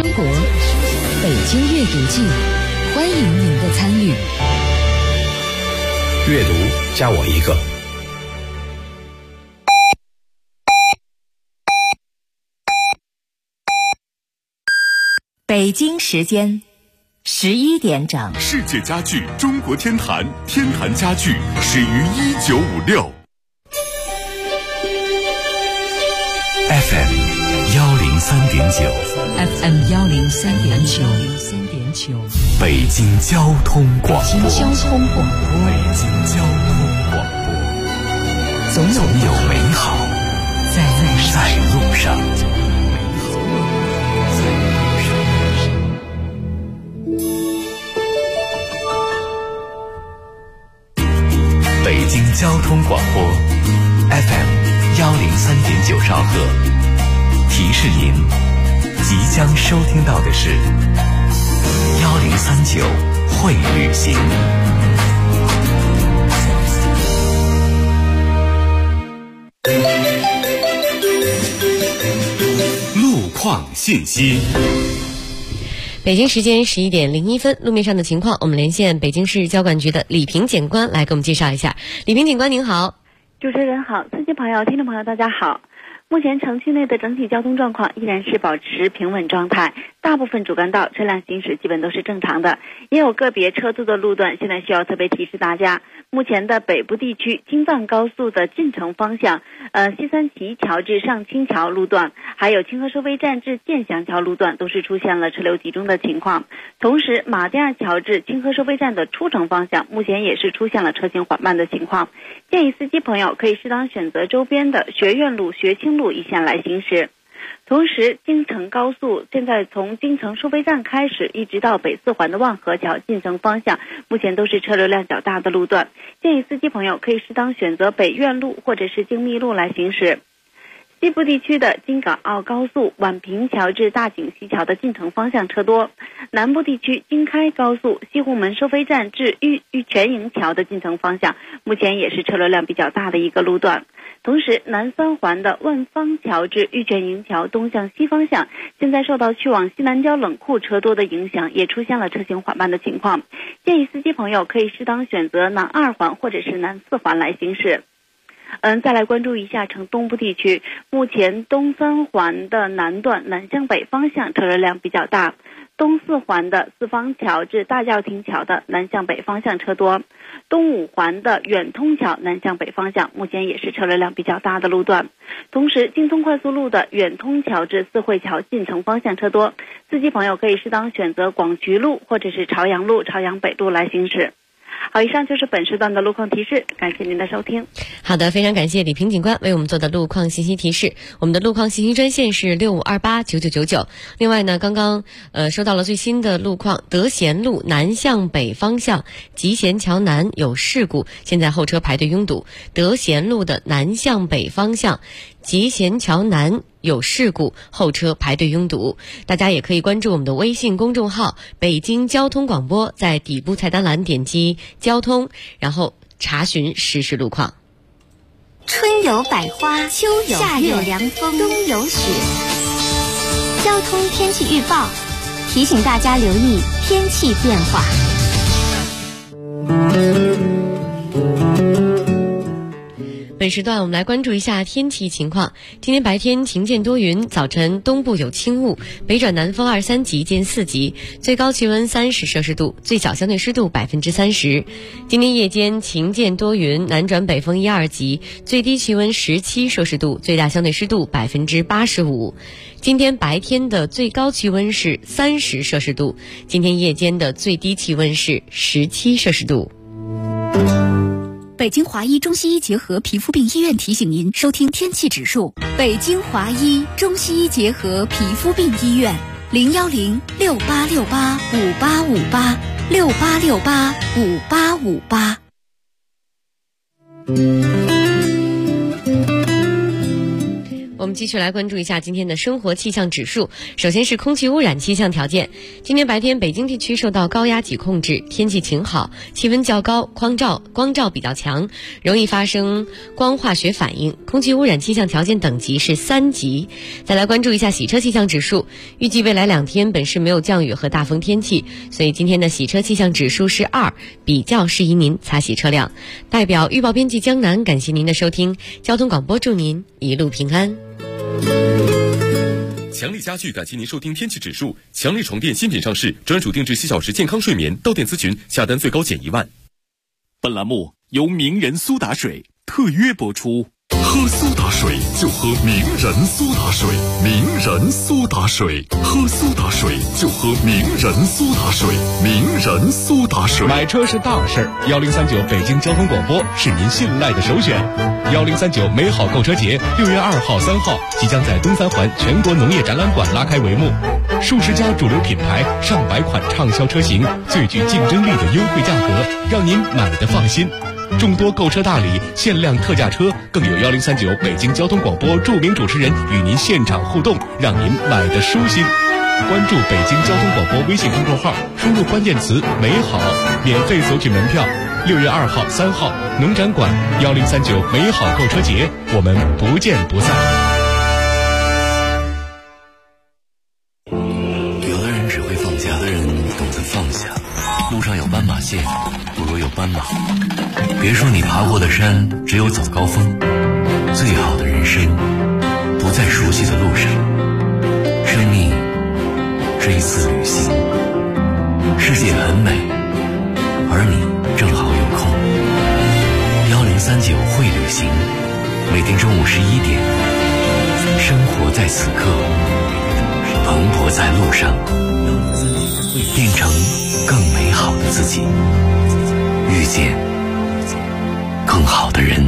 国，北京阅读季，欢迎您的参与。 阅读加我一个。 北京时间11点整。 世界家具中国天坛，天坛家具始于1956。FM 103.9 FM 103.9， 北京交通广播。 北京交通广播， 北京交通广播，总有美好在路上。北京交通广播 FM 103.9兆赫，提示您即将收听到的是1039会旅行。路况信息。 北京时间11点01分，路面上的情况，我们连线北京市交管局的李平检官来给我们介绍一下。李平检官您好。 主持人好，司机朋友、听众朋友大家好。目前城区内的整体交通状况依然是保持平稳状态，大部分主干道车辆行驶基本都是正常的，也有个别车多的路段现在需要特别提示大家。目前的北部地区京藏高速的进城方向西三旗桥至上清桥路段，还有清河收费站至建祥桥路段都是出现了车流集中的情况。同时马甸二桥至清河收费站的出城方向目前也是出现了车行缓慢的情况，建议司机朋友可以适当选择周边的学院路、学清路一线来行驶。同时京承高速现在从京承收费站开始一直到北四环的万河桥进城方向目前都是车流量较大的路段，建议司机朋友可以适当选择北苑路或者是京密路来行驶。西部地区的京港澳高速宛平桥至大井西桥的进城方向车多，南部地区京开高速西湖门收费站至玉泉营桥的进城方向目前也是车流量比较大的一个路段。同时南三环的万方桥至玉泉营桥东向西方向现在受到去往西南郊冷库车多的影响，也出现了车行缓慢的情况，建议司机朋友可以适当选择南二环或者是南四环来行驶。再来关注一下城东部地区，目前东三环的南段南向北方向车流量比较大，东四环的四方桥至大教亭桥的南向北方向车多，东五环的远通桥南向北方向目前也是车流量比较大的路段。同时京通快速路的远通桥至四惠桥进城方向车多，司机朋友可以适当选择广渠路或者是朝阳路、朝阳北路来行驶。好，以上就是本时段的路况提示，感谢您的收听。 好的，非常感谢李平警官为我们做的路况信息提示。我们的路况信息专线是65289999。另外呢，刚刚收到了最新的路况，德贤路南向北方向集贤桥南有事故，现在后车排队拥堵。德贤路的南向北方向集贤桥南有事故，后车排队拥堵。大家也可以关注我们的微信公众号北京交通广播，在底部菜单栏点击交通，然后查询实时路况。 春有百花，秋有夏有凉风，冬有雪。交通天气预报提醒大家留意天气变化。 本时段我们来关注一下天气情况。今天白天晴间多云，早晨东部有轻雾，北转南风2、3级见4级，最高气温30摄氏度，最小相对湿度30%。今天夜间晴间多云，南转北风1、2级，最低气温17摄氏度，最大相对湿度85%。今天白天的最高气温是30摄氏度，今天夜间的最低气温是17摄氏度。 北京华医中西医结合皮肤病医院提醒您收听天气指数。北京华医中西医结合皮肤病医院，01068685858，68685858。 我我们继续来关注一下今天的生活气象指数。首先是空气污染气象条件。今天白天北京地区受到高压脊控制，天气晴好，气温较高，光照比较强，容易发生光化学反应，空气污染气象条件等级是3级。再来关注一下洗车气象指数。预计未来2天本市没有降雨和大风天气，所以今天的洗车气象指数是2，比较适宜您擦洗车辆。代表预报编辑江南，感谢您的收听，交通广播祝您一路平安。 强力家具感谢您收听天气指数。强力床垫新品上市，专属定制7小时健康睡眠，到店咨询，下单最高减1万。 本栏目由名人苏打水特约播出。喝苏打水就喝名人苏打水，名人苏打水，喝苏打水就喝名人苏打水，名人苏打水。 买车是大事，1039北京交通广播是您信赖的首选。1039美好购车节6月2号、3号即将在东三环全国农业展览馆拉开帷幕，数十家主流品牌、上百款畅销车型，最具竞争力的优惠价格，让您买得放心。众多购车大礼、限量特价车，更有1039北京交通广播著名主持人与您现场互动，让您买得舒心。关注北京交通广播微信公众号，输入关键词美好，免费索取门票。6月2号、3号农展馆1039美好购车节，我们不见不散。 有的人只会放假，有的人懂得放下。路上有斑马线，不如有斑马。别说你爬过的山只有早高峰，最好的人生不在熟悉的路上。生命是一次旅行，世界很美，而你正好有空。1039会旅行，每天中午11点，生活在此刻，蓬勃在路上，变成更美好的自己，遇见更好的人。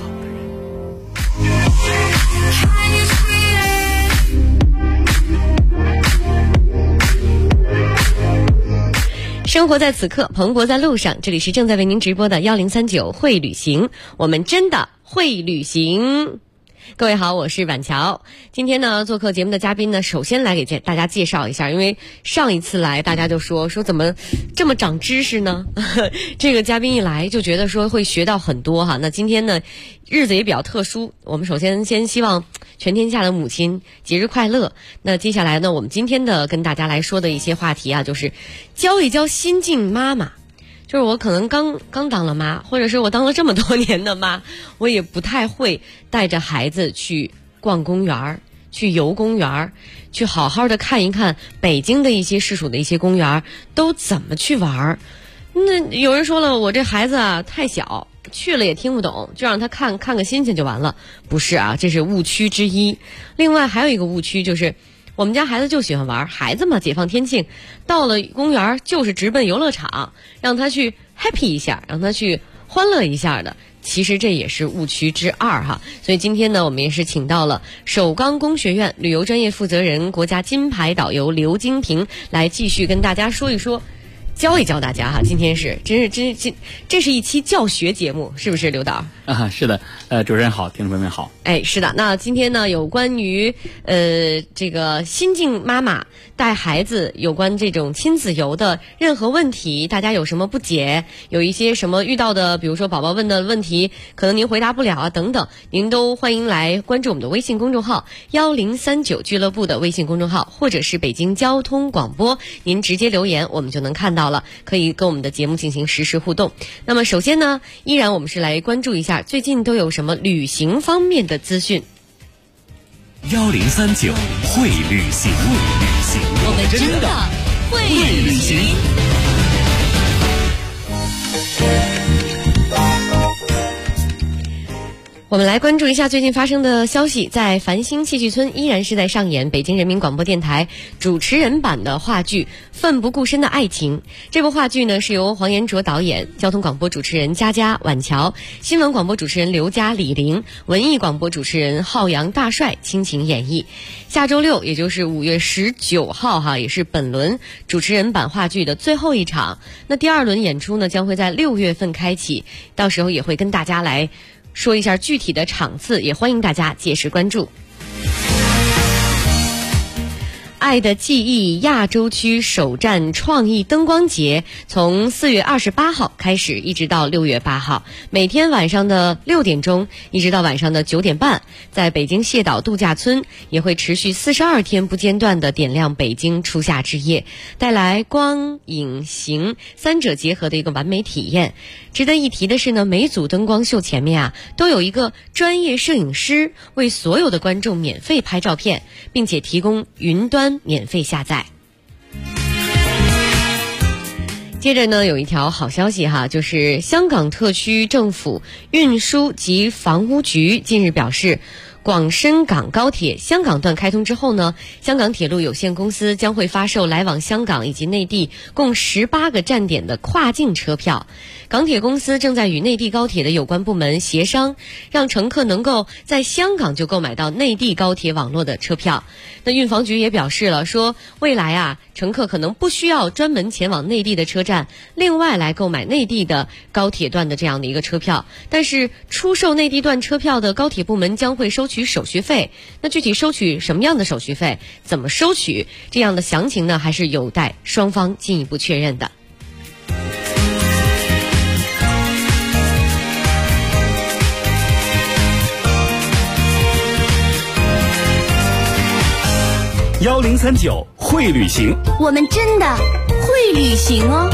生活在此刻，蓬勃在路上。这里是正在为您直播的1039会旅行，我们真的会旅行。各位好，我是婉乔。今天呢，做客节目的嘉宾呢，首先来给大家介绍一下，因为上一次来大家就说怎么这么长知识呢？这个嘉宾一来就觉得说会学到很多哈。那今天呢，日子也比较特殊，我们首先希望全天下的母亲节日快乐。那接下来呢，我们今天的跟大家来说的一些话题啊，就是教一教新晋妈妈。就是我可能刚当了妈，或者是我当了这么多年的妈，我也不太会带着孩子去逛公园，去游公园，去好好的看一看北京的一些市属的一些公园都怎么去玩。那有人说了，我这孩子啊太小，去了也听不懂，就让他看个新鲜就完了。不是啊，这是误区之一。另外还有一个误区就是，我们家孩子就喜欢玩，孩子嘛，解放天性，到了公园就是直奔游乐场，让他去 happy 一下，让他去欢乐一下的。其实这也是误区之2哈。所以今天呢，我们也是请到了首钢工学院旅游专业负责人、国家金牌导游刘金平来继续跟大家说一说，教一教大家哈。今天是这是一期教学节目，是不是刘导？ 啊，是的，主持人好，听众朋友们好。 哎，是的。那今天呢，有关于这个新晋妈妈带孩子有关这种亲子游的任何问题，大家有什么不解，有一些什么遇到的，比如说宝宝问的问题，可能您回答不了啊等等，您都欢迎来关注我们的微信公众号1039俱乐部的微信公众号，或者是北京交通广播，您直接留言我们就能看到了，可以跟我们的节目进行实时互动。那么首先呢，依然我们是来关注一下最近都有什么旅行方面的资讯。 1039会旅行， 我们真的会旅行。 我们来关注一下最近发生的消息。在繁星戏剧村依然是在上演北京人民广播电台主持人版的话剧《奋不顾身的爱情》。这部话剧呢是由黄延卓导演，交通广播主持人佳佳、婉乔，新闻广播主持人刘佳、李玲，文艺广播主持人浩洋、大帅倾情演绎。下周六，也就是5月19号哈，也是本轮主持人版话剧的最后一场。那第2轮演出呢将会在6月份开启，到时候也会跟大家来说一下具体的场次，也欢迎大家届时关注。 爱的记忆亚洲区首站创意灯光节从4月28号开始，一直到6月8号，每天晚上的6点钟一直到晚上的9点半，在北京蟹岛度假村也会持续42天不间断地点亮北京初夏之夜，带来光影形三者结合的一个完美体验。值得一提的是呢，每组灯光秀前面都有一个专业摄影师为所有的观众免费拍照片，并且提供云端免费下载。接着呢，有一条好消息就是香港特区政府运输及房屋局近日表示，广深港高铁香港段开通之后呢，香港铁路有限公司将会发售来往香港以及内地共18个站点的跨境车票。港铁公司正在与内地高铁的有关部门协商，让乘客能够在香港就购买到内地高铁网络的车票。那运房局也表示了，说未来乘客可能不需要专门前往内地的车站另外来购买内地的高铁段的这样的一个车票，但是出售内地段车票的高铁部门将会收取手续费。那具体收取什么样的手续费，怎么收取，这样的详情呢，还是有待双方进一步确认的。 1039会旅行， 我们真的会旅行哦。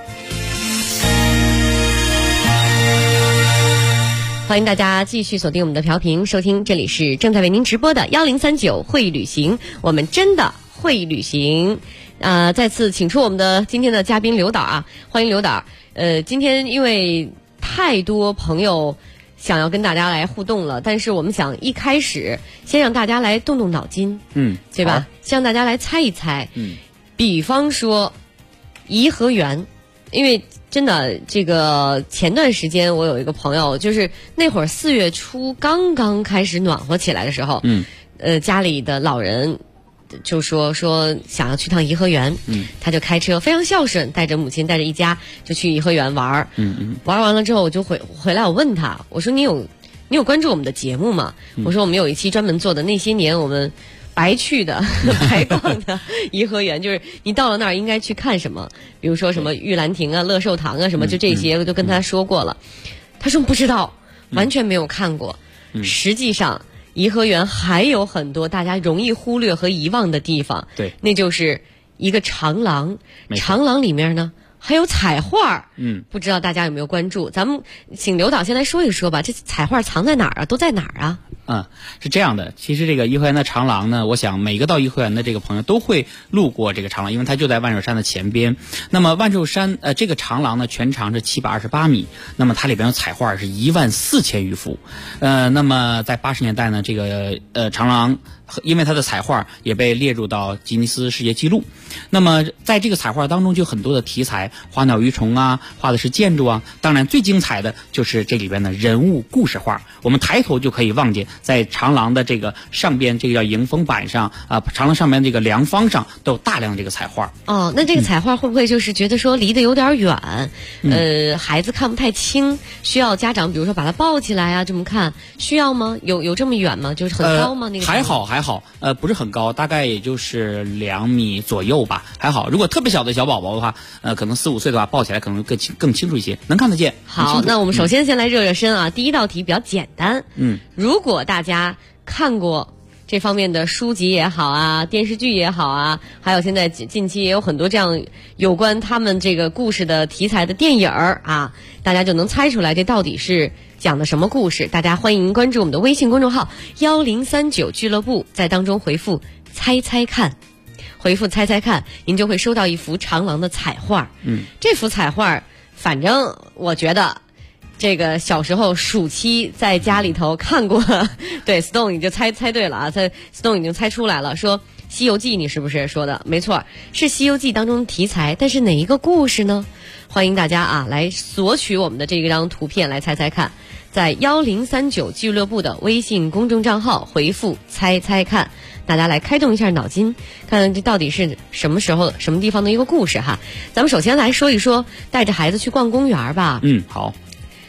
欢迎大家继续锁定我们的调频收听，这里是正在为您直播的1039会旅行，我们真的会旅行。再次请出我们的今天的嘉宾刘导欢迎刘导。今天因为太多朋友想要跟大家来互动了，但是我们想一开始先让大家来动动脑筋，对吧？先让大家来猜一猜，比方说颐和园，因为真的这个前段时间我有一个朋友，就是那会儿4月初刚刚开始暖和起来的时候，家里的老人就说想要去趟颐和园，他就开车非常孝顺，带着母亲带着一家就去颐和园玩，玩完了之后我就回来，我问他，我说你有关注我们的节目吗？我说我们有一期专门做的那些年我们白去的白逛的颐和园，就是你到了那儿应该去看什么，比如说什么玉兰亭乐寿堂什么，就这些我都跟他说过了。他说不知道，完全没有看过。实际上颐和园还有很多大家容易忽略和遗忘的地方， 对， 那就是一个长廊，长廊里面呢还有彩画，不知道大家有没有关注？咱们请刘导先来说一说吧，这彩画藏在哪儿都在哪儿是这样的，其实这个颐和园的长廊呢，我想每个到颐和园的这个朋友都会路过这个长廊，因为它就在万寿山的前边。那么万寿山这个长廊呢，全长是728米，那么它里边有彩画是14000余幅。那么在80年代呢，这个长廊因为它的彩画也被列入到吉尼斯世界纪录。那么在这个彩画当中就有很多的题材，花鸟鱼虫画的是建筑当然最精彩的就是这里边的人物故事画。我们抬头就可以望见，在长廊的这个上边，这个叫迎风板上长廊上面这个梁方上都有大量的这个彩画。 那这个彩画会不会就是觉得说离得有点远，孩子看不太清，需要家长比如说把他抱起来这么看，需要吗？有这么远吗？就是很高吗？那个还好，不是很高，大概也就是2米左右吧，还好。如果特别小的小宝宝的话，可能4、5岁的话，抱起来可能更清楚一些，能看得见。 好，那我们首先先来热热身第一道题比较简单。如果大家看过这方面的书籍也好电视剧也好还有现在近期也有很多这样有关他们这个故事的题材的电影大家就能猜出来这到底是讲的什么故事。大家欢迎关注我们的微信公众号1039俱乐部，在当中回复猜猜看，回复猜猜看，您就会收到一幅长廊的彩画。这幅彩画反正我觉得这个小时候暑期在家里头看过，对 Stone 你就猜对了Stone 已经猜出来了，说西游记，你是不是说的没错，是西游记当中的题材，但是哪一个故事呢？欢迎大家来索取我们的这张图片来猜猜看，在1039俱乐部的微信公众账号回复猜猜看，大家来开动一下脑筋，看看这到底是什么时候什么地方的一个故事咱们首先来说一说带着孩子去逛公园吧。 好。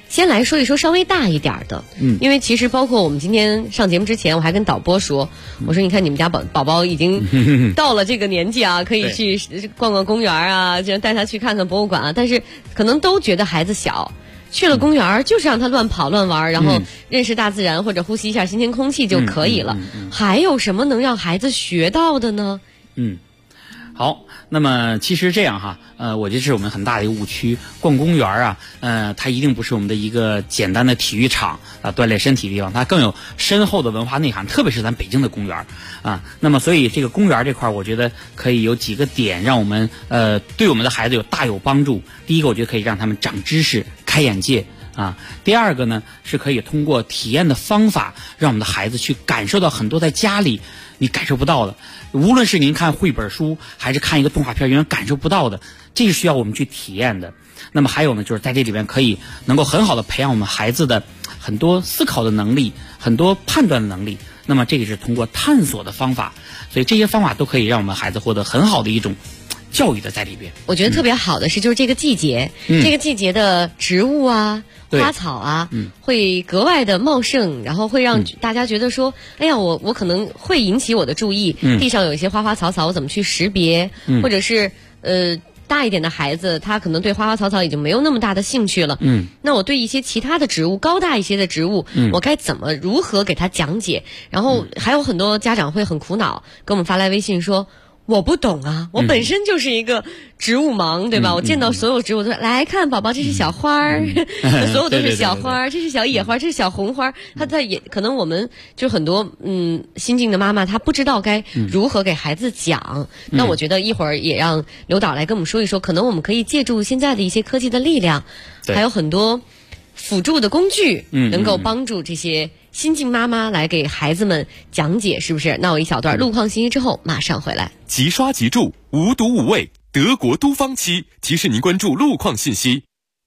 先来说一说稍微大一点的，因为其实包括我们今天上节目之前，我还跟导播说，我说你看你们家宝宝已经到了这个年纪啊，可以去逛逛公园啊，就带他去看看博物馆啊，但是可能都觉得孩子小，去了公园就是让他乱跑乱玩，然后认识大自然或者呼吸一下新鲜空气就可以了。还有什么能让孩子学到的呢？ 好，那么其实这样哈，我觉得这是我们很大的一个误区。逛公园啊，它一定不是我们的一个简单的体育场啊，锻炼身体的地方，它更有深厚的文化内涵，特别是咱北京的公园啊。那么所以这个公园这块，我觉得可以有几个点让我们对我们的孩子大有帮助。第一个，我觉得可以让他们长知识、开眼界。第二个呢，是可以通过体验的方法，让我们的孩子去感受到很多在家里你感受不到的，无论是您看绘本书，还是看一个动画片，永远感受不到的，这是需要我们去体验的。那么还有呢，就是在这里边可以能够很好的培养我们孩子的很多思考的能力，很多判断的能力。那么这个是通过探索的方法，所以这些方法都可以让我们孩子获得很好的一种教育的在里边。 我觉得特别好的是，就是这个季节，这个季节的植物啊、花草啊，会格外的茂盛，然后会让大家觉得说，哎呀，我可能会引起我的注意，地上有一些花花草草，我怎么去识别，或者是大一点的孩子，他可能对花花草草已经没有那么大的兴趣了。那我对一些其他的植物，高大一些的植物，我该如何给他讲解？然后还有很多家长会很苦恼，给我们发来微信说，我不懂啊，我本身就是一个植物盲，对吧？我见到所有植物都说，来看宝宝，这是小花儿，所有都是小花儿，这是小野花，这是小红花。他可能我们就很多新进的妈妈，她不知道该如何给孩子讲。那我觉得一会儿也让刘导来跟我们说一说，可能我们可以借助现在的一些科技的力量，还有很多辅助的工具，能够帮助这些新晋妈妈来给孩子们讲解，是不是？那我一小段路况信息之后马上回来。 即刷即注，无毒无味，德国都芳漆提示您关注路况信息。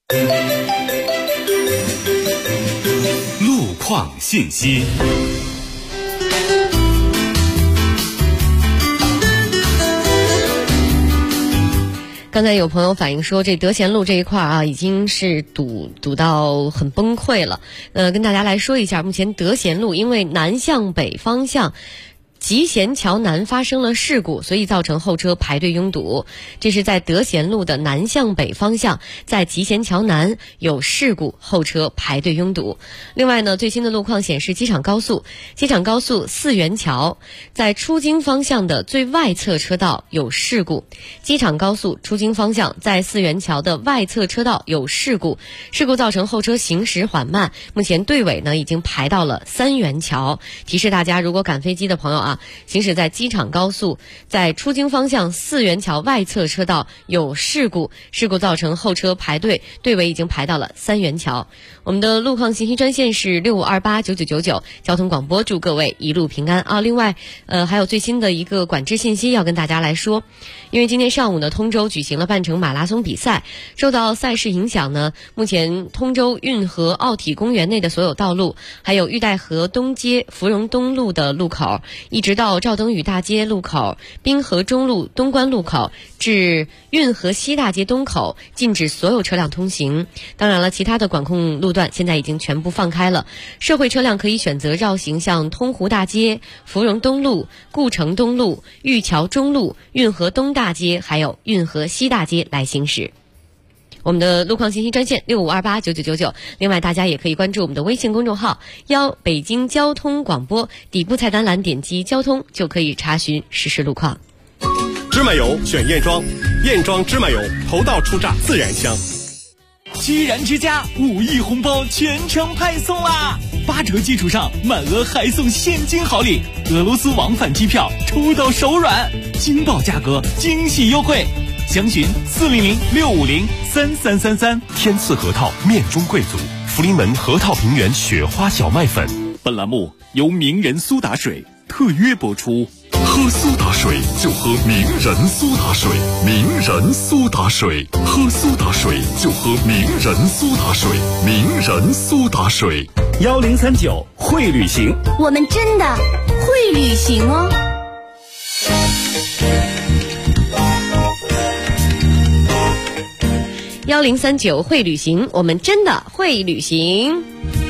路况信息。 刚才有朋友反映说，这德贤路这一块啊，已经是堵到很崩溃了。跟大家来说一下，目前德贤路因为南向北方向集贤桥南发生了事故，所以造成后车排队拥堵。这是在德贤路的南向北方向，在集贤桥南有事故，后车排队拥堵。另外呢，最新的路况显示，机场高速四元桥在出京方向的最外侧车道有事故。机场高速出京方向在四元桥的外侧车道有事故，事故造成后车行驶缓慢。目前队尾呢已经排到了三元桥。提示大家，如果赶飞机的朋友啊，行驶在机场高速在出京方向四元桥外侧车道有事故，造成后车排队，队尾已经排到了三元桥。我们的路况信息专线是65289999，交通广播祝各位一路平安啊！另外，还有最新的一个管制信息要跟大家来说，因为今天上午呢，通州举行了半程马拉松比赛，受到赛事影响呢，目前通州运河奥体公园内的所有道路，还有玉带河东街芙蓉东路的路口，一直到赵登禹大街路口、滨河中路东关路口至运河西大街东口，禁止所有车辆通行。当然了，其他的管控路段现在已经全部放开了，社会车辆可以选择绕行向通湖大街、芙蓉东路、故城东路、玉桥中路、运河东大街还有运河西大街来行驶。我们的路况信息专线65289999，另外大家也可以关注我们的微信公众号北京交通广播，底部菜单栏点击交通就可以查询实时路况。 芝麻油选燕庄，燕庄芝麻油头道初榨自然香。 居然之家5亿红包全程派送啦！8折基础上满额还送现金好礼，俄罗斯往返机票抽到手软，惊爆价格，惊喜优惠，详询400-650-3333。 天赐核桃面中贵族，福临门核桃平原雪花小麦粉。 本栏目由名人苏打水特约播出。 喝苏打水就喝名人苏打水，名人苏打水，喝苏打水就喝名人苏打水，名人苏打水。 1039会旅行， 我们真的会旅行哦。 1039会旅行，我们真的会旅行。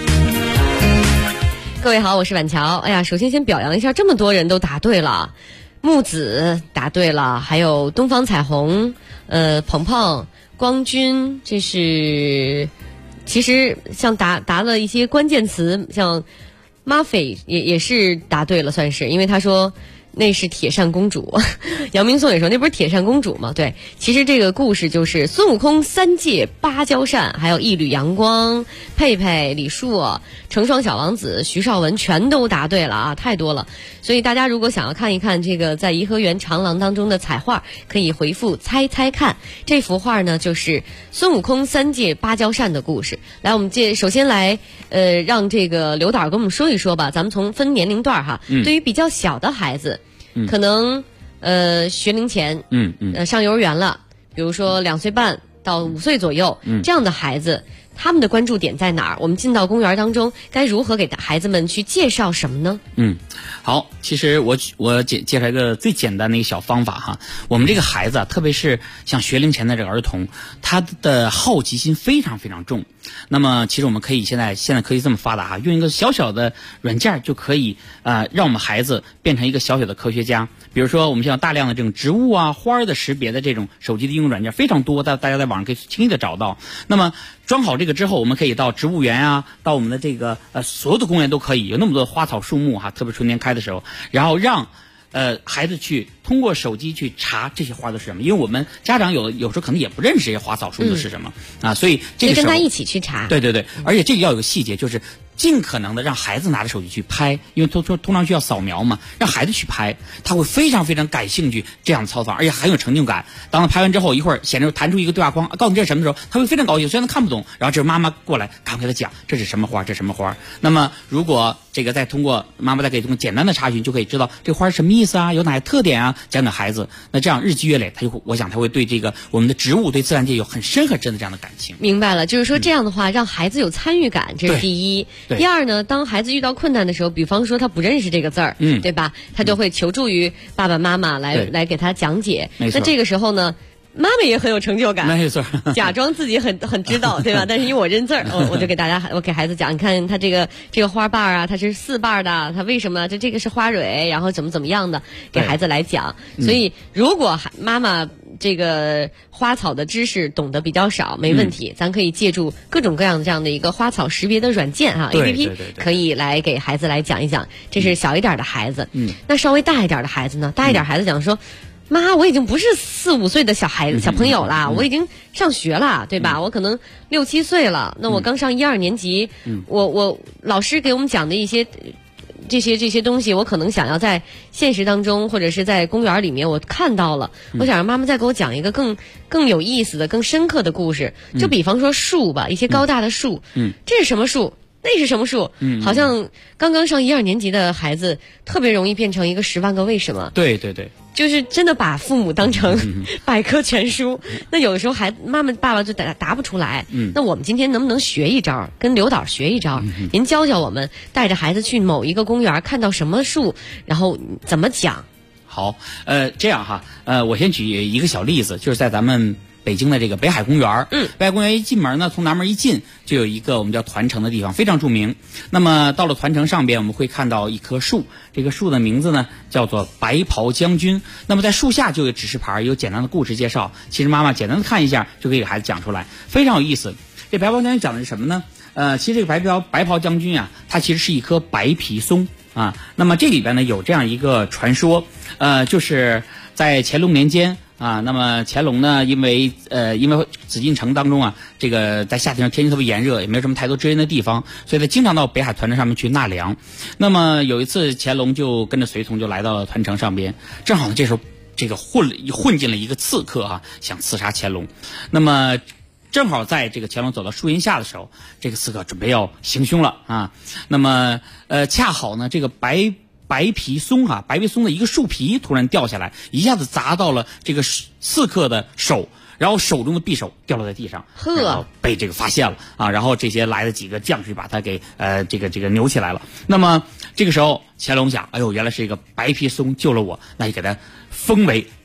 各位好，我是婉乔。哎呀，首先先表扬一下，这么多人都答对了。木子答对了，还有东方彩虹，鹏鹏、光君，这是其实像答了一些关键词，像马匪也是答对了，算是，因为他说那是铁扇公主。杨明松也说那不是铁扇公主吗？对，其实这个故事就是孙悟空3借芭蕉扇，还有一缕阳光，佩佩、李树、成双小王子、徐少文全都答对了啊，太多了。所以大家如果想要看一看这个在颐和园长廊当中的彩画，可以回复猜猜看。这幅画呢就是孙悟空3借芭蕉扇的故事。来，我们首先来让这个刘导跟我们说一说吧，咱们从分年龄段哈，对于比较小的孩子，可能学龄前，上幼儿园了，比如说2岁半到5岁左右，这样的孩子，他们的关注点在哪儿？我们进到公园当中，该如何给孩子们去介绍什么呢？ 好，其实我介绍一个最简单的一个小方法哈。我们这个孩子啊，特别是像学龄前的这个儿童，他的好奇心非常非常重。那么其实我们可以现在科技这么发达哈，用一个小小的软件就可以让我们孩子变成一个小小的科学家。比如说我们现在大量的这种植物啊、花儿的识别的这种手机的应用软件非常多，大家在网上可以轻易的找到。那么装好这个之后，我们可以到植物园啊，到我们的这个所有的公园都可以，有那么多的花草树木哈，特别春天开的时候，然后让孩子去通过手机去查这些花都是什么，因为我们家长有时候可能也不认识这些花草树木是什么啊，所以这个时候跟他一起去查。 对，而且这个要有个细节，就是尽可能的让孩子拿着手机去拍，因为通常需要扫描嘛，让孩子去拍，他会非常非常感兴趣这样的操作，而且很有成就感。当他拍完之后，一会儿显示弹出一个对话框，告诉你这是什么的时候，他会非常高兴，虽然他看不懂，然后这妈妈过来赶快给他讲这是什么花，这是什么花。那么如果这个再通过妈妈再可以通过简单的查询，就可以知道这花是什么意思啊，有哪些特点啊，讲给孩子。那这样日积月累，我想他会对这个我们的植物、对自然界有很深很深的这样的感情。 明白了，就是说这样的话，让孩子有参与感，这是第一。第二呢，当孩子遇到困难的时候，比方说他不认识这个字儿，对吧？他就会求助于爸爸妈妈来给他讲解。那这个时候呢，妈妈也很有成就感， 没错， 假装自己很知道，对吧？但是因为我认字儿，我就给孩子讲，你看他这个花瓣啊，它是4瓣的，它为什么这个是花蕊，然后怎么样的，给孩子来讲。所以如果妈妈这个花草的知识懂得比较少，没问题，咱可以借助各种各样的这样的一个花草识别的软件哈 APP， 可以来给孩子来讲一讲。这是小一点的孩子，那稍微大一点的孩子呢？大一点孩子讲说，妈，我已经不是4、5岁的小朋友了，我已经上学了，对吧？我可能6、7岁了，那我刚上1、2年级，我老师给我们讲的一些这些东西，我可能想要在现实当中或者是在公园里面我看到了，我想让妈妈再给我讲一个更有意思的、更深刻的故事。就比方说树吧，一些高大的树，这是什么树？那是什么树？好像刚刚上1、2年级的孩子特别容易变成一个10万个为什么。 对， 就是真的把父母当成百科全书。那有的时候妈妈爸爸就答不出来。那我们今天能不能学一招，跟刘导学一招？您教教我们，带着孩子去某一个公园，看到什么树，然后怎么讲？ 好，这样哈，我先举一个小例子，就是在咱们北京的这个北海公园，北海公园一进门呢，从南门一进就有一个我们叫团城的地方，非常著名。那么到了团城上边，我们会看到一棵树，这个树的名字呢叫做白袍将军。那么在树下就有指示牌，有简单的故事介绍。其实妈妈简单的看一下就可以给孩子讲出来，非常有意思。这白袍将军讲的是什么呢？其实这个白袍将军啊，它其实是一棵白皮松啊。那么这里边呢有这样一个传说，就是在乾隆年间。那么乾隆呢，因为紫禁城当中啊，这个在夏天天气特别炎热，也没有什么太多遮阴的地方，所以他经常到北海团城上面去纳凉。那么有一次，乾隆就跟着随从就来到了团城上边，正好呢这时候这个混进了一个刺客啊，想刺杀乾隆。那么正好在这个乾隆走到树荫下的时候，这个刺客准备要行凶了啊。那么恰好呢这个白皮松的一个树皮突然掉下来，一下子砸到了这个刺客的手，然后手中的匕首掉落在地上，然后被这个发现了啊。然后这些来的几个将士把他给这个扭起来了。那么这个时候乾隆想，哎呦，原来是一个白皮松救了我，那就给他封为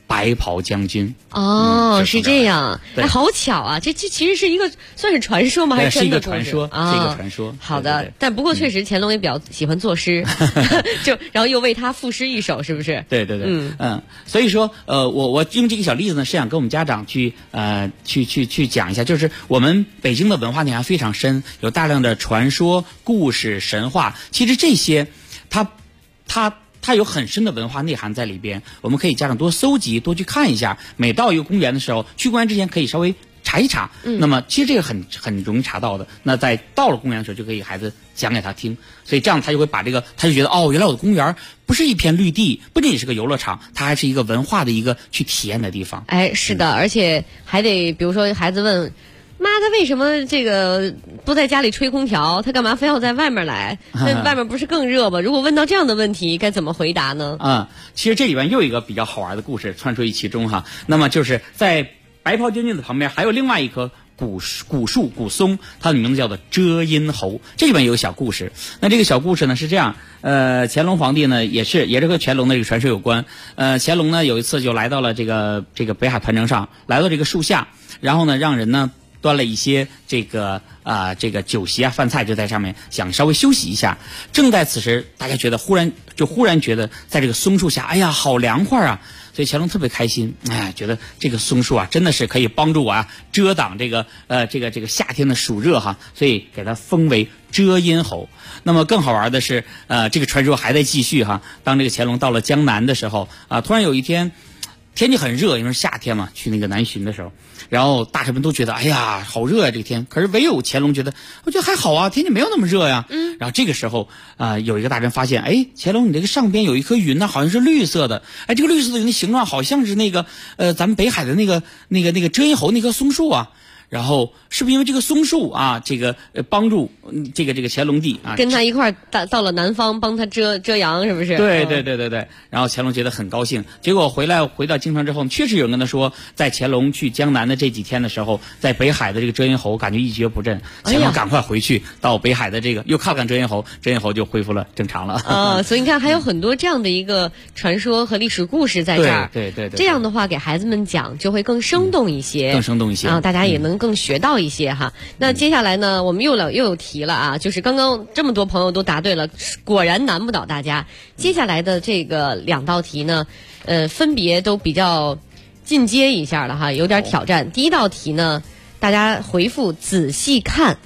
白袍将军。 哦，是这样，哎，好巧啊！这其实是一个算是传说吗？还是真的故事？ 是一个传说，是一个传说。 好的，对，但不过确实乾隆也比较喜欢作诗，然后又为他赋诗一首，是不是？ 对，所以说，我用这个小例子呢，是想跟我们家长去讲一下，就是我们北京的文化内涵非常深，有大量的传说、故事、神话，其实这些，它有很深的文化内涵在里边，我们可以家长多搜集，多去看一下。每到一个公园的时候，去公园之前可以稍微查一查。那么其实这个很容易查到的。那在到了公园的时候，就可以孩子讲给他听，所以这样他就会把这个，他就觉得原来我的公园不是一片绿地，不仅仅是个游乐场，它还是一个文化的一个去体验的地方。 哎，是的，而且还得比如说孩子问。妈，他为什么这个不在家里吹空调？他干嘛非要在外面来？那外面不是更热吗？如果问到这样的问题，该怎么回答呢？ 其实这里边又有一个比较好玩的故事串出其中哈。那么就是在白袍将军的旁边还有另外一棵古松，它的名字叫做遮阴侯。这里边有个小故事。那这个小故事呢是这样，乾隆皇帝呢也是和乾隆的这个传说有关。乾隆呢有一次就来到了这个北海团城上，来到这个树下，然后呢让人呢端了一些这个酒席啊饭菜，就在上面想稍微休息一下。正在此时，大家觉得忽然觉得在这个松树下，哎呀好凉快啊！所以乾隆特别开心，觉得这个松树啊真的是可以帮助我遮挡这个夏天的暑热哈，所以给他封为遮阴侯。那么更好玩的是，这个传说还在继续哈。当这个乾隆到了江南的时候突然有一天天气很热，因为是夏天嘛，去那个南巡的时候，然后大臣们都觉得哎呀好热呀这个天，可是唯有乾隆觉得我觉得还好啊，天气没有那么热呀。然后这个时候有一个大臣发现，乾隆你这个上边有一颗云呢，好像是绿色的，这个绿色的云的形状好像是那个咱们北海的那个遮阴侯那棵松树啊。然后是不是因为这个松树这个帮助这个乾隆帝跟他一块到了南方帮他遮阳，是不是？ 对。然后乾隆觉得很高兴。结果回到京城之后，确实有人跟他说，在乾隆去江南的这几天的时候，在北海的这个遮阴侯感觉一蹶不振。乾隆赶快回去到北海的这个又看看遮阴侯，遮阴侯就恢复了正常了。 所以你看还有很多这样的一个传说和历史故事在这儿。 对。 这样的话给孩子们讲就会更生动一些，大家也能更学到一些哈。那接下来呢，我们又有题了就是刚刚这么多朋友都答对了，果然难不倒大家。接下来的这个2道题呢，分别都比较进阶一下了哈，有点挑战。第一道题呢，大家回复仔细看，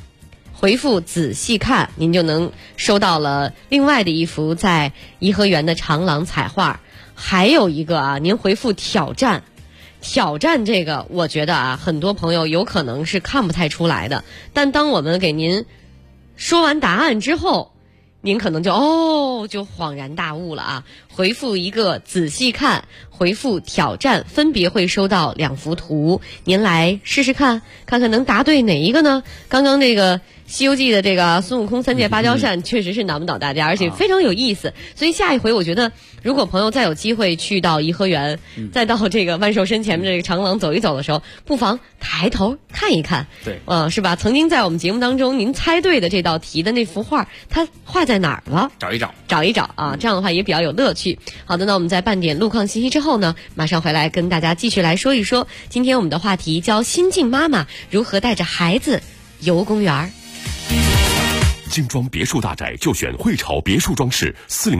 您就能收到了另外的一幅在颐和园的长廊彩画。还有一个您回复挑战这个，我觉得很多朋友有可能是看不太出来的，但当我们给您说完答案之后，您可能就恍然大悟了回复一个仔细看，回复挑战，分别会收到2幅图，您来试试看看能答对哪一个呢？刚刚这个西游记的这个孙悟空3借芭蕉扇确实是难不倒大家，而且非常有意思。所以下一回我觉得如果朋友再有机会去到颐和园，再到这个万寿山前面这个长廊走一走的时候，不妨抬头看一看。 对， 是吧？曾经在我们节目当中您猜对的这道题的那幅画，它画在哪儿了？ 找一找这样的话也比较有乐趣。好的，那我们在半点路况信息之后呢，马上回来跟大家继续来说一说今天我们的话题，教新晋妈妈如何带着孩子游公园。 精装别墅大宅就选汇潮别墅装饰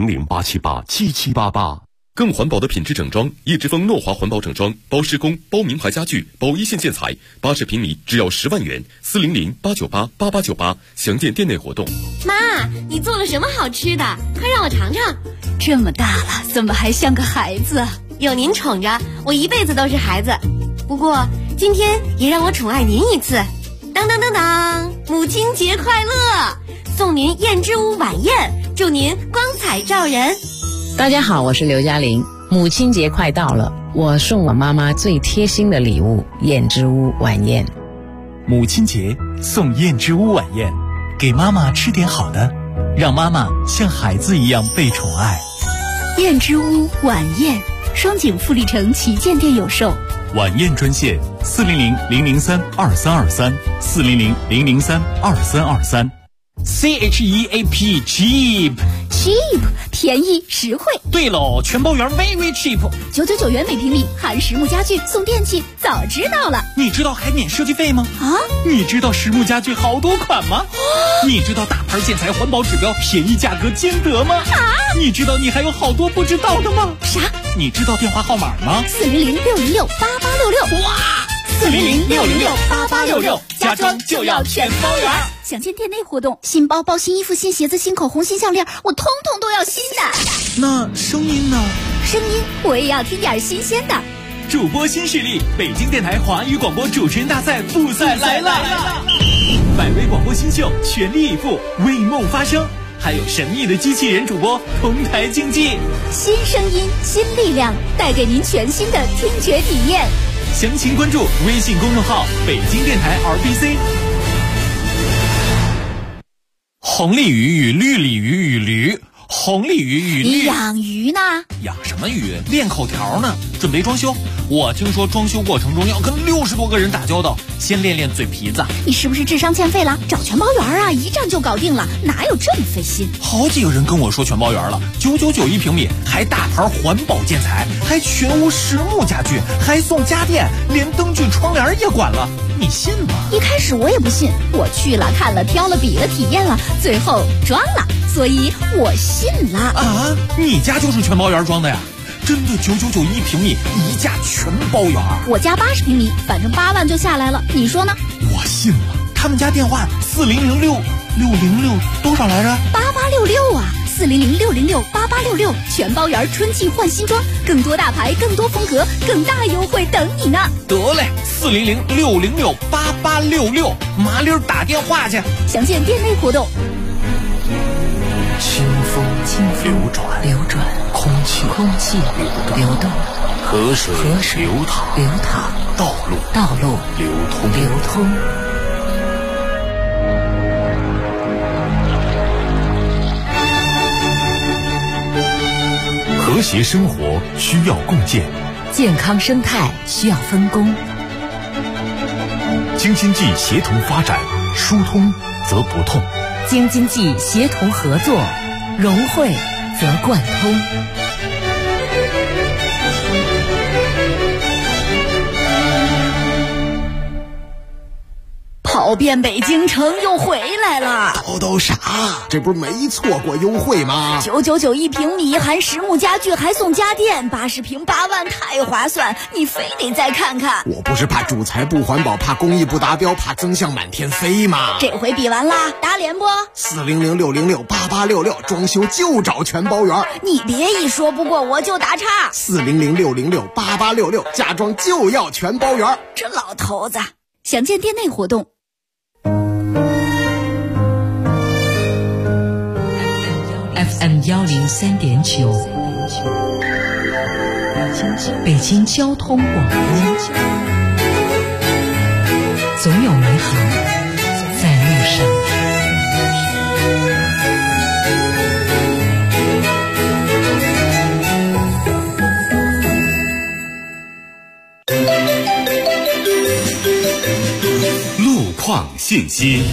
，400-878-7788。 更环保的品质整装，叶之峰诺华环保整装，包施工、包名牌家具、包一线建材，80平米只要10万元，400-898-8898，详见店内活动。 妈，你做了什么好吃的？快让我尝尝。 这么大了，怎么还像个孩子？ 有您宠着，我一辈子都是孩子。不过今天也让我宠爱您一次。当当当当，母亲节快乐！送您燕之屋晚宴，祝您光彩照人。 大家好，我是刘嘉玲。母亲节快到了，我送我妈妈最贴心的礼物——燕之屋晚宴。 母亲节送燕之屋晚宴，给妈妈吃点好的，让妈妈像孩子一样被宠爱。 燕之屋晚宴，双井富力城旗舰店有售。 晚宴专线400-003-2323，400-003-2323。CHEAP cheap cheap 便宜实惠。 对喽，全包圆 very cheap， 999元每平米，含实木家具送电器，早知道了。 你知道还免设计费吗？ 啊？ 你知道实木家具好多款吗？你知道大牌建材环保指标，便宜价格兼得吗？ 啊？ 你知道你还有好多不知道的吗？ 啥？ 你知道电话号码吗 ？400-606-8866。 哇！400-606-8866，家装就要全包圆。 想见店内活动，新包包、新衣服、新鞋子、新口红、新项链，我通通都要新的。 那声音呢？ 声音我也要听点新鲜的。 主播新势力，北京电台华语广播主持人大赛复赛来了！100位广播新秀全力以赴，为梦发声，还有神秘的机器人主播同台竞技。 新声音，新力量，带给您全新的听觉体验。 详情关注微信公众号北京电台 RBC。红鲤鱼与绿鲤鱼与驴，红鲤鱼与绿。 你养鱼呢？ 养什么鱼？练口条呢，准备装修。我听说装修过程中要跟60多个人打交道，先练练嘴皮子。 你是不是智商欠费了？找全包圆啊，一站就搞定了，哪有这么费心？ 好几个人跟我说全包圆了，999一平米，还大牌环保建材，还全屋实木家具，还送家电，连灯具窗帘也管了，你信吗？ 一开始我也不信，我去了看了挑了比了体验了，最后装了，所以我信了。 啊，你家就是全包圆装的呀？真的999一平米，一价全包圆。 我家80平米，反正8万就下来了，你说呢？ 我信了。他们家电话4006606多少来着 ？8866啊，400668866，全包圆春季换新装，更多大牌，更多风格，更大优惠等你呢。 得嘞，400668866，麻溜打电话去。 详见店内活动。 清风流转，空气流动，河水流淌，道路流通。 和谐生活需要共建， 健康生态需要分工。 京津冀协同发展，疏通则不痛。 京津冀协同合作，融汇则贯通。 跑遍北京城又回来了。 都啥？这不是没错过优惠吗 ？999一平米，含实木家具还送家电，80平8万，太划算！你非得再看看。 我不是怕主材不环保，怕工艺不达标，怕增项满天飞吗？ 这回比完啦，打脸不 ？400-606-8866，装修就找全包圆。 你别一说不过我就打岔。 400-606-8866，家装就要全包圆。 这老头子，详见店内活动。 FM 103.9，北京交通广播，总有美好在路上。 路况信息。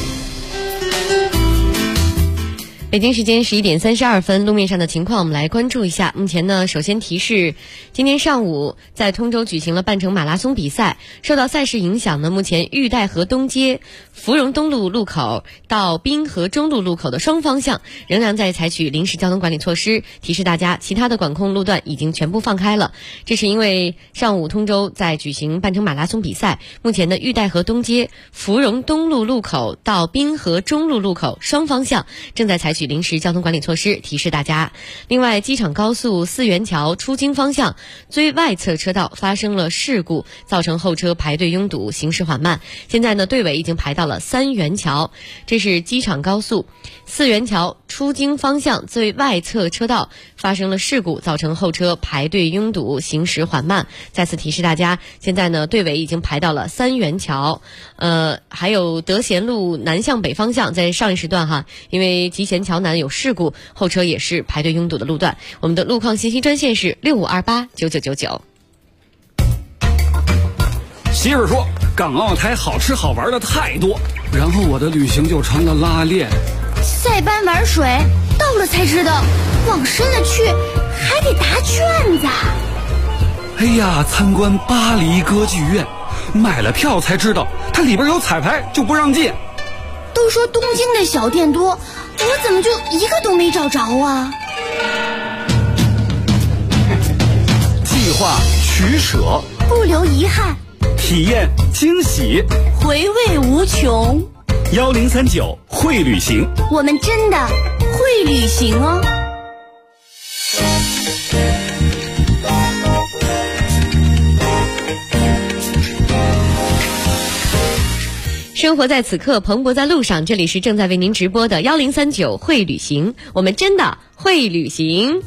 北京时间11点32分，路面上的情况我们来关注一下。目前呢，首先提示，今天上午在通州举行了半程马拉松比赛，受到赛事影响呢，目前玉带河东街芙蓉东路路口到滨河中路路口的双方向仍然在采取临时交通管理措施，提示大家其他的管控路段已经全部放开了。这是因为上午通州在举行半程马拉松比赛，目前的玉带河东街芙蓉东路路口到滨河中路路口双方向正在采取临时交通管理措施，提示大家。另外，机场高速四元桥出京方向最外侧车道发生了事故，造成后车排队拥堵，行驶缓慢。现在呢，队尾已经排到了三元桥。这是机场高速四元桥出京方向最外侧车道发生了事故，造成后车排队拥堵，行驶缓慢。再次提示大家，现在呢，队尾已经排到了三元桥。还有德贤路南向北方向，在上一时段因为集贤桥南有事故，后车也是排队拥堵的路段。我们的路况信息专线是65289999。 媳妇说港澳台好吃好玩的太多，然后我的旅行就成了拉练。 塞班玩水， 到了才知道，往深了去还得答卷子。 哎呀，参观巴黎歌剧院，买了票才知道它里边有彩排，就不让进。 都说东京的小店多，我怎么就一个都没找着啊？ 计划取舍， 不留遗憾， 体验惊喜， 回味无穷。 1039会旅行， 我们真的会旅行哦。 生活在此刻，蓬勃在路上。这里是正在为您直播的1039会旅行，我们真的会旅行。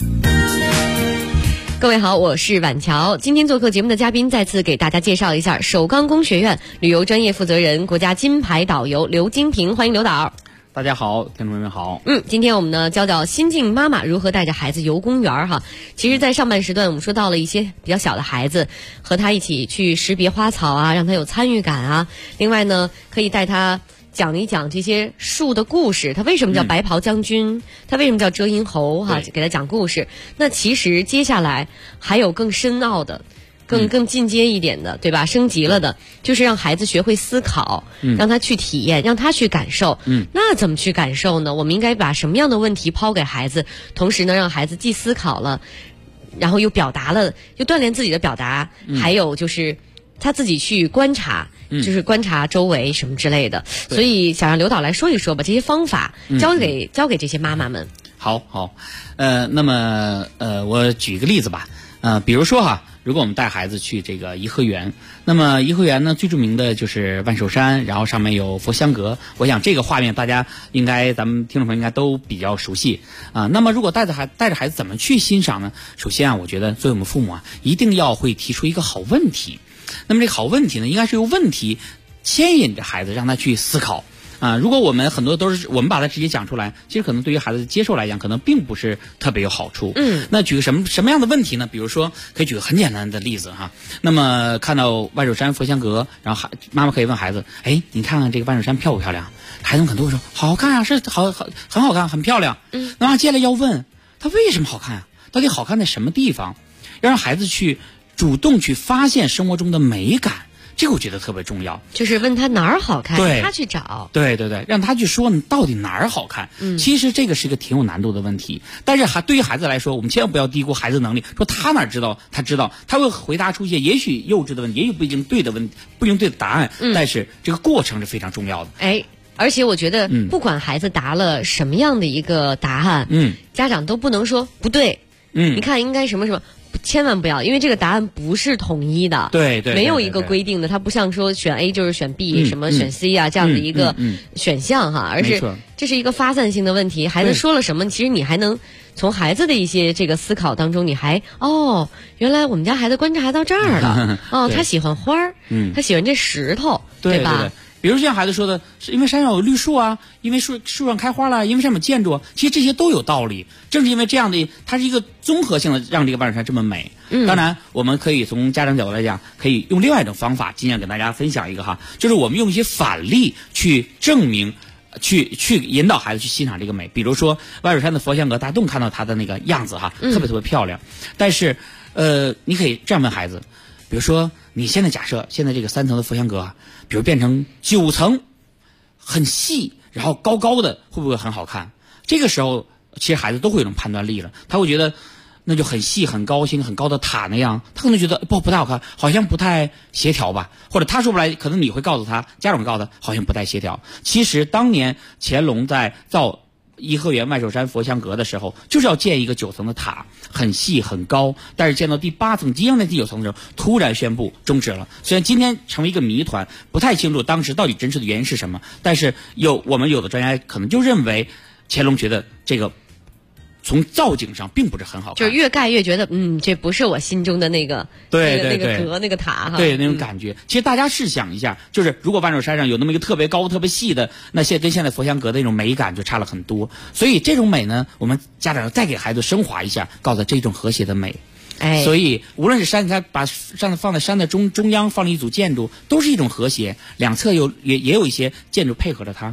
各位好，我是婉乔。今天做客节目的嘉宾，再次给大家介绍一下首钢工学院旅游专业负责人、国家金牌导游刘金平，欢迎刘导。 大家好，听众朋友们好。 今天我们呢教新晋妈妈如何带着孩子游公园哈。其实，在上半时段我们说到了一些比较小的孩子，和他一起去识别花草啊，让他有参与感啊。另外呢，可以带他讲一讲这些树的故事，他为什么叫白袍将军，他为什么叫遮阴侯哈，给他讲故事。那其实接下来还有更深奥的。更进阶一点的，对吧？升级了的，就是让孩子学会思考，让他去体验，让他去感受。那怎么去感受呢？我们应该把什么样的问题抛给孩子，同时呢，让孩子既思考了，然后又表达了，又锻炼自己的表达，还有就是他自己去观察，就是观察周围什么之类的。所以想让刘导来说一说吧，这些方法教给这些妈妈们。 好，那么我举一个例子吧，比如说哈。如果我们带孩子去这个颐和园，那么颐和园呢最著名的就是万寿山，然后上面有佛香阁，我想这个画面大家咱们听众朋友应该都比较熟悉啊。那么如果带着孩子怎么去欣赏呢？首先啊，我觉得作为我们父母啊，一定要会提出一个好问题。那么这个好问题呢，应该是由问题牵引着孩子，让他去思考。如果我们很多都是我们把它直接讲出来，其实可能对于孩子的接受来讲，可能并不是特别有好处。那举个什么样的问题呢？比如说，可以举个很简单的例子哈。那么看到万寿山佛香阁，然后妈妈可以问孩子：“哎，你看看这个万寿山漂不漂亮？”孩子们可能会说：“好看啊，是很好看，很漂亮。”那么接下来要问他为什么好看啊？到底好看在什么地方？要让孩子去主动去发现生活中的美感。这个我觉得特别重要， 就是问他哪儿好看， 对他去找， 对，让他去说你到底哪儿好看。其实这个是一个挺有难度的问题，但是对于孩子来说，我们千万不要低估孩子能力。说他哪知道？他知道，他会回答出一些也许幼稚的问题，也许不一定对的问题，不一定对的答案。但是这个过程是非常重要的。 而且我觉得，不管孩子答了什么样的一个答案，家长都不能说不对。你看应该什么什么。千万不要，因为这个答案不是统一的， 对， 没有一个规定的，它不像说选 A 就是选 B，什么选 C 啊这样的一个选项哈，而是这是一个发散性的问题。孩子说了什么，其实你还能从孩子的一些这个思考当中，你还原来我们家孩子观察到这儿了，他喜欢花儿，他喜欢这石头，对吧？ 比如像孩子说的，是因为山上有绿树啊，因为树上开花了，因为上面有建筑，其实这些都有道理。正是因为这样的，它是一个综合性的，让这个万寿山这么美。当然，我们可以从家长角度来讲，可以用另外一种方法，今天给大家分享一个哈，就是我们用一些反例去证明，去引导孩子去欣赏这个美。比如说万寿山的佛香阁，大家都能看到它的那个样子哈，特别漂亮。但是，你可以这样问孩子，比如说你现在假设现在这个3层的佛香阁，比如变成9层，很细，然后高高的，会不会很好看？这个时候，其实孩子都会有种判断力了，他会觉得那就很细、很高兴、很高的塔那样，他可能觉得不太好看，好像不太协调吧，或者他说不来，可能你会告诉他，家长会告诉他，好像不太协调。其实当年乾隆在造颐和园万寿山佛香阁的时候，就是要建一个9层的塔，很细很高，但是建到第8层，即将在第9层的时候，突然宣布终止了。虽然今天成为一个谜团，不太清楚当时到底真实的原因是什么，但是我们有的专家可能就认为，乾隆觉得这个从造景上并不是很好看， 就是越盖越觉得这不是我心中的那个对那个阁那个塔哈， 对那种感觉。其实大家试想一下，就是如果万寿山上有那么一个特别高特别细的，那跟现在佛香阁的那种美感就差了很多。所以这种美呢，我们家长要再给孩子升华一下，告诉他这种和谐的美。所以无论是山，他把山放在山的中央放了一组建筑，都是一种和谐，两侧也有一些建筑配合着它。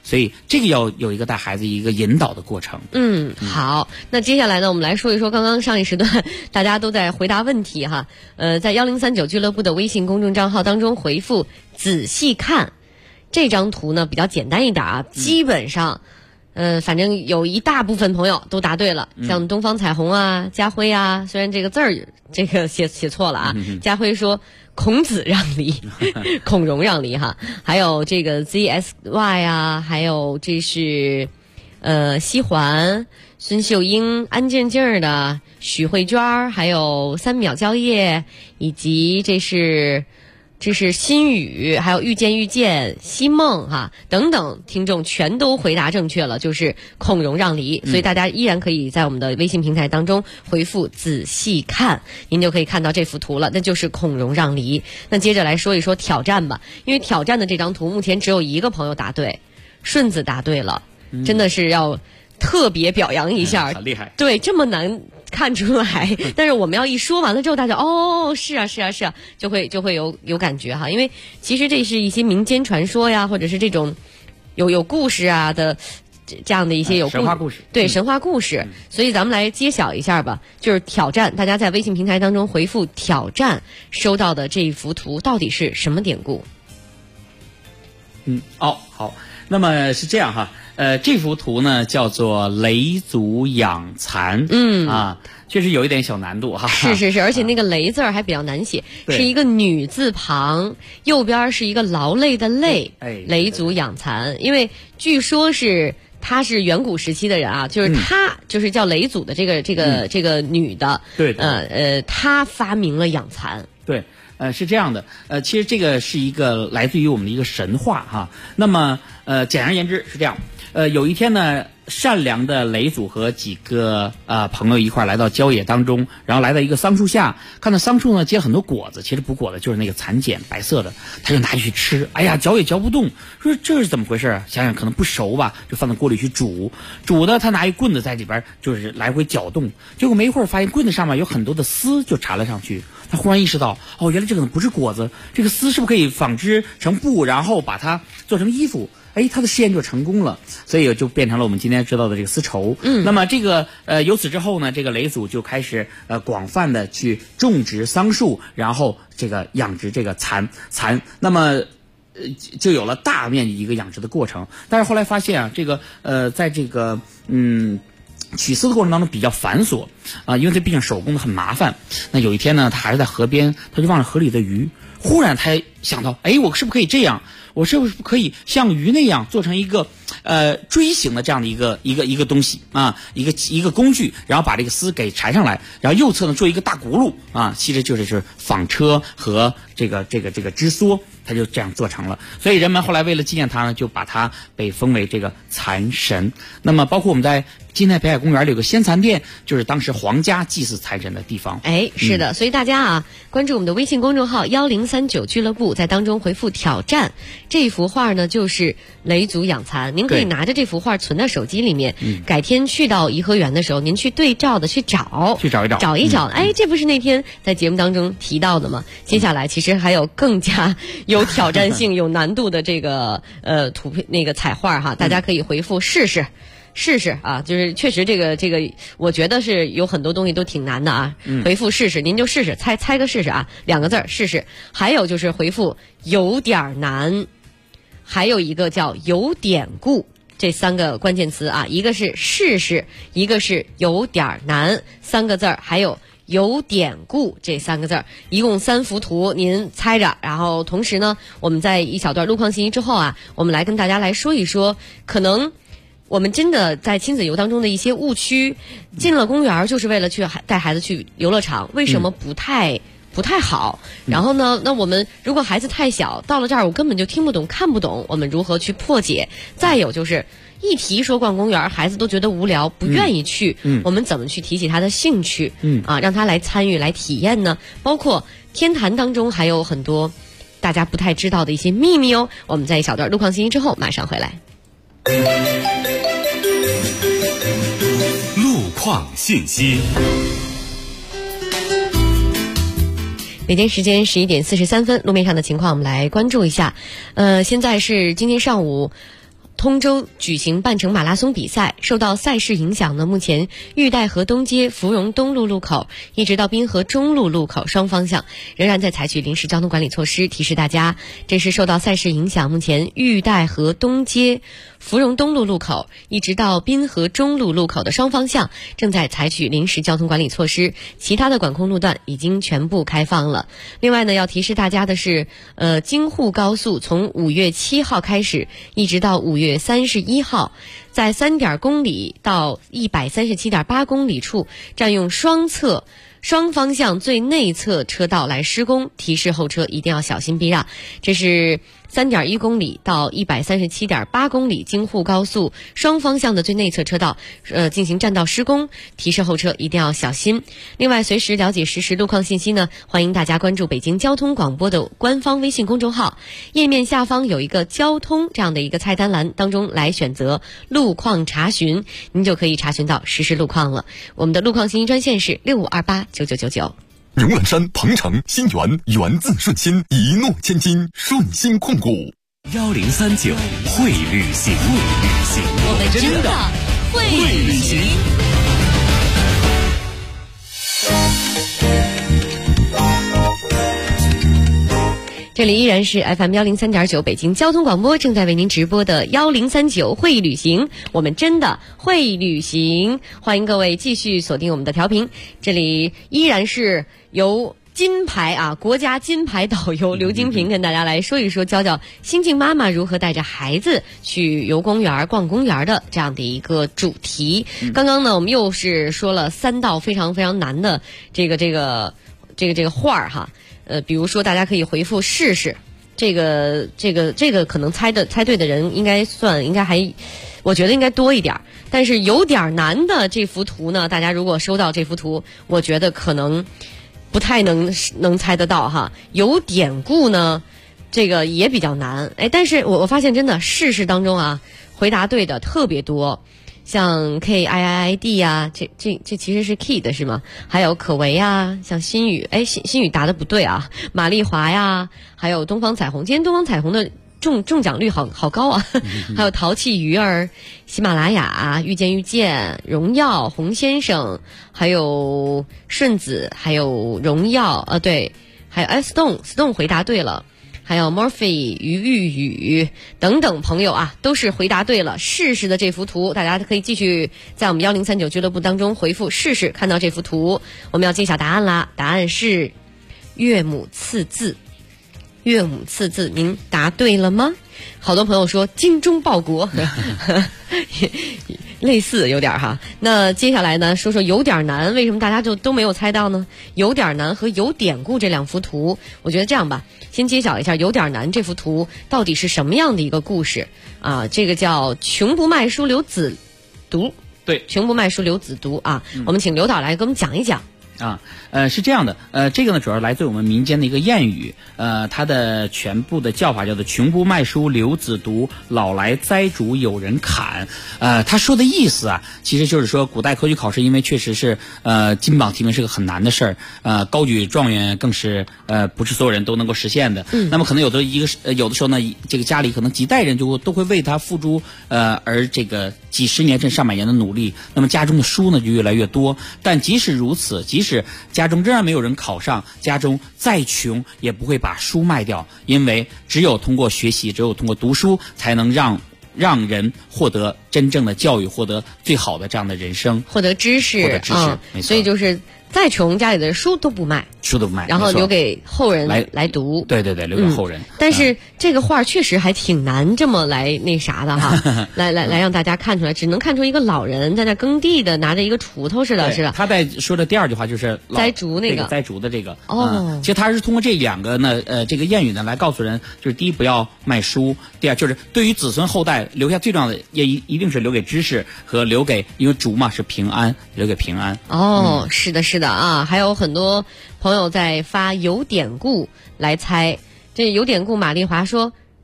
所以这个要有一个带孩子一个引导的过程。 好，那接下来呢，我们来说一说刚刚上一时段大家都在回答问题哈。在1039俱乐部的微信公众账号当中回复仔细看这张图呢，比较简单一点啊，基本上反正有一大部分朋友都答对了，像东方彩虹啊、家辉啊，虽然这个字儿这个写错了啊，家辉说孔子让梨，孔融让梨哈，还有这个 ZSY 啊，还有这是西环、孙秀英、安静静的、许慧娟，还有3秒蕉叶，以及这是心语，还有遇见西梦哈等等听众全都回答正确了，就是孔融让梨。所以大家依然可以在我们的微信平台当中回复仔细看，您就可以看到这幅图了，那就是孔融让梨。那接着来说一说挑战吧，因为挑战的这张图目前只有一个朋友答对，顺子答对了，真的是要特别表扬一下， 很厉害。 对，这么难看出来，但是我们要一说完了之后，大家是啊，就会有感觉哈。因为其实这是一些民间传说呀，或者是这种有故事啊的这样的一些神话故事， 对，神话故事。所以咱们来揭晓一下吧，就是挑战，大家在微信平台当中回复挑战收到的这一幅图到底是什么典故？ 好，那么是这样哈。这幅图呢叫做雷祖养蚕，确实有一点小难度哈。 是，而且那个雷字儿还比较难写，是一个女字旁，右边是一个劳累的累，雷祖养蚕。因为据说是她是远古时期的人啊，就是她就是叫雷祖的这个女的， 对， 她发明了养蚕， 对。是这样的，其实这个是一个来自于我们的一个神话哈。那么简而言之是这样，有一天呢，善良的雷祖和几个朋友一块来到郊野当中，然后来到一个桑树下，看到桑树呢结很多果子，其实不果子就是那个蚕茧，白色的，他就拿去吃，哎呀嚼也嚼不动，说这是怎么回事啊？想想可能不熟吧，就放到锅里去煮的，他拿一棍子在里边就是来回搅动，结果没一会儿发现棍子上面有很多的丝就缠了上去。他忽然意识到，原来这个不是果子，这个丝是不是可以纺织成布，然后把它做成衣服？他的试验就成功了，所以就变成了我们今天知道的这个丝绸。那么这个由此之后呢，这个雷祖就开始广泛的去种植桑树，然后这个养殖这个蚕，那么就有了大面积一个养殖的过程。但是后来发现啊，这个在这个取丝的过程当中比较繁琐啊，因为这毕竟手工的很麻烦。那有一天呢，他还是在河边，他就望着河里的鱼，忽然他想到，我是不是可以这样？我是不是可以像鱼那样做成一个锥形的这样的一个东西啊，一个工具，然后把这个丝给缠上来，然后右侧呢做一个大轱辘啊，其实就是纺车和这个织梭，他就这样做成了。所以人们后来为了纪念他呢，就把他被封为这个蚕神。那么包括我们在金泰北海公园里有个仙蚕殿，就是当时皇家祭祀蚕神的地方。 是的，所以大家啊，关注我们的微信公众号1039俱乐部，在当中回复挑战，这幅画呢就是雷祖养蚕。您可以拿着这幅画存在手机里面，改天去到颐和园的时候，您去对照的去找一找，这不是那天在节目当中提到的吗？接下来其实还有更加有挑战性、有难度的这个图片那个彩画哈，大家可以回复试试啊，就是确实这个我觉得是有很多东西都挺难的啊。回复试试，您就试试猜个试试啊，2个字试试。还有就是回复有点难，还有一个叫有典故，这3个关键词啊，一个是试试，一个是有点难，3个字，还有有典故这3个字，一共3幅图，您猜着。然后同时呢，我们在一小段路况信息之后啊，我们来跟大家来说一说，可能我们真的在亲子游当中的一些误区，进了公园就是为了去带孩子去游乐场，为什么不太好？然后呢，那我们如果孩子太小，到了这儿我根本就听不懂看不懂，我们如何去破解？再有就是一提说逛公园，孩子都觉得无聊，不愿意去，我们怎么去提起他的兴趣？让他来参与来体验呢？包括天坛当中还有很多大家不太知道的一些秘密哦。我们在一小段路况信息之后马上回来。 路况信息。 北京时间11点43分，路面上的情况我们来关注一下。现在是今天上午通州举行半程马拉松比赛，受到赛事影响呢，目前玉带河东街芙蓉东路路口一直到滨河中路路口双方向仍然在采取临时交通管理措施，提示大家，这是受到赛事影响，目前玉带河东街芙蓉东路路口一直到滨河中路路口的双方向正在采取临时交通管理措施，其他的管控路段已经全部开放了。另外呢，要提示大家的是，京沪高速从5月7号开始一直到5月31号，在3公里到137.8公里处占用双方向最内侧车道来施工，提示后车一定要小心避让。这是3.1公里到137.8公里京沪高速双方向的最内侧车道进行占道施工，提示后车一定要小心。另外，随时了解实时路况信息呢，欢迎大家关注北京交通广播的官方微信公众号，页面下方有一个交通这样的一个菜单栏，当中来选择路况查询，您就可以查询到实时路况了。我们的路况信息专线是65289999。 牛栏山、鹏城、新源，源自顺心，一诺千金，顺心控股。 1039会旅行， 我们真的会旅行。 这里依然是 FM 103.9北京交通广播正在为您直播的1039会旅行，我们真的会旅行。欢迎各位继续锁定我们的调频，这里依然是由金牌国家金牌导游刘金平跟大家来说一说，教教新晋妈妈如何带着孩子去游公园、逛公园的这样的一个主题。刚刚呢，我们又是说了3道非常非常难的这个画哈。比如说大家可以回复试试，这个可能猜对的人应该还，我觉得应该多一点。但是有点难的这幅图呢，大家如果收到这幅图，我觉得可能不太能猜得到哈。有典故呢，这个也比较难。但是我发现真的试试当中回答对的特别多。像 KIID 呀，这其实是 Key 的是吗？还有可为啊，像新宇，新宇答的不对啊，玛丽华呀，还有东方彩虹，今天东方彩虹的中奖率好高啊，还有淘气鱼儿、喜马拉雅、遇见、荣耀、洪先生，还有顺子，还有荣耀对，还有Stone 回答对了。还有 Murphy、于玉宇等等朋友都是回答对了试试的这幅图，大家可以继续在我们1039俱乐部当中回复试试，看到这幅图我们要揭晓答案啦，答案是岳母刺字。岳母刺字，您答对了吗？好多朋友说精忠报国类似有点哈。那接下来呢，说说有点难，为什么大家就都没有猜到呢？有点难和有典故这2幅图，我觉得这样吧，先揭晓一下有点难这幅图到底是什么样的一个故事这个叫穷不卖书刘子读， 对， 穷不卖书刘子读我们请刘导来给我们讲一讲。 是这样的，这个呢主要来自我们民间的一个谚语，它的全部的叫法叫做穷不卖书刘子读，老来栽竹有人砍。他说的意思其实就是说古代科举考试因为确实是金榜题名是个很难的事儿，高举状元更是不是所有人都能够实现的。那么可能有的时候呢，这个家里可能几代人都会为他付诸而这个几十年甚至上百年的努力，那么家中的书呢就越来越多。但即使如此，即使家中仍然没有人考上，家中再穷也不会把书卖掉，因为只有通过学习，只有通过读书，才能让人获得真正的教育，获得最好的这样的人生， 获得知识， 没错。 所以就是再穷，家里的书都不卖， 然后留给后人来读。 对，留给后人。 但是这个画确实还挺难这么来那啥的哈，来让大家看出来，只能看出一个老人在那耕地的，拿着一个锄头似的，是吧？ 他在说的第2句话就是栽竹那个栽竹的这个其实他是通过这2个呢这个谚语呢来告诉人，就是第一不要卖书，第2就是对于子孙后代留下最重要的也一定是留给知识和留给，因为竹嘛是平安，留给平安。 是的还有很多朋友在发有典故来猜。这有典故，玛丽华说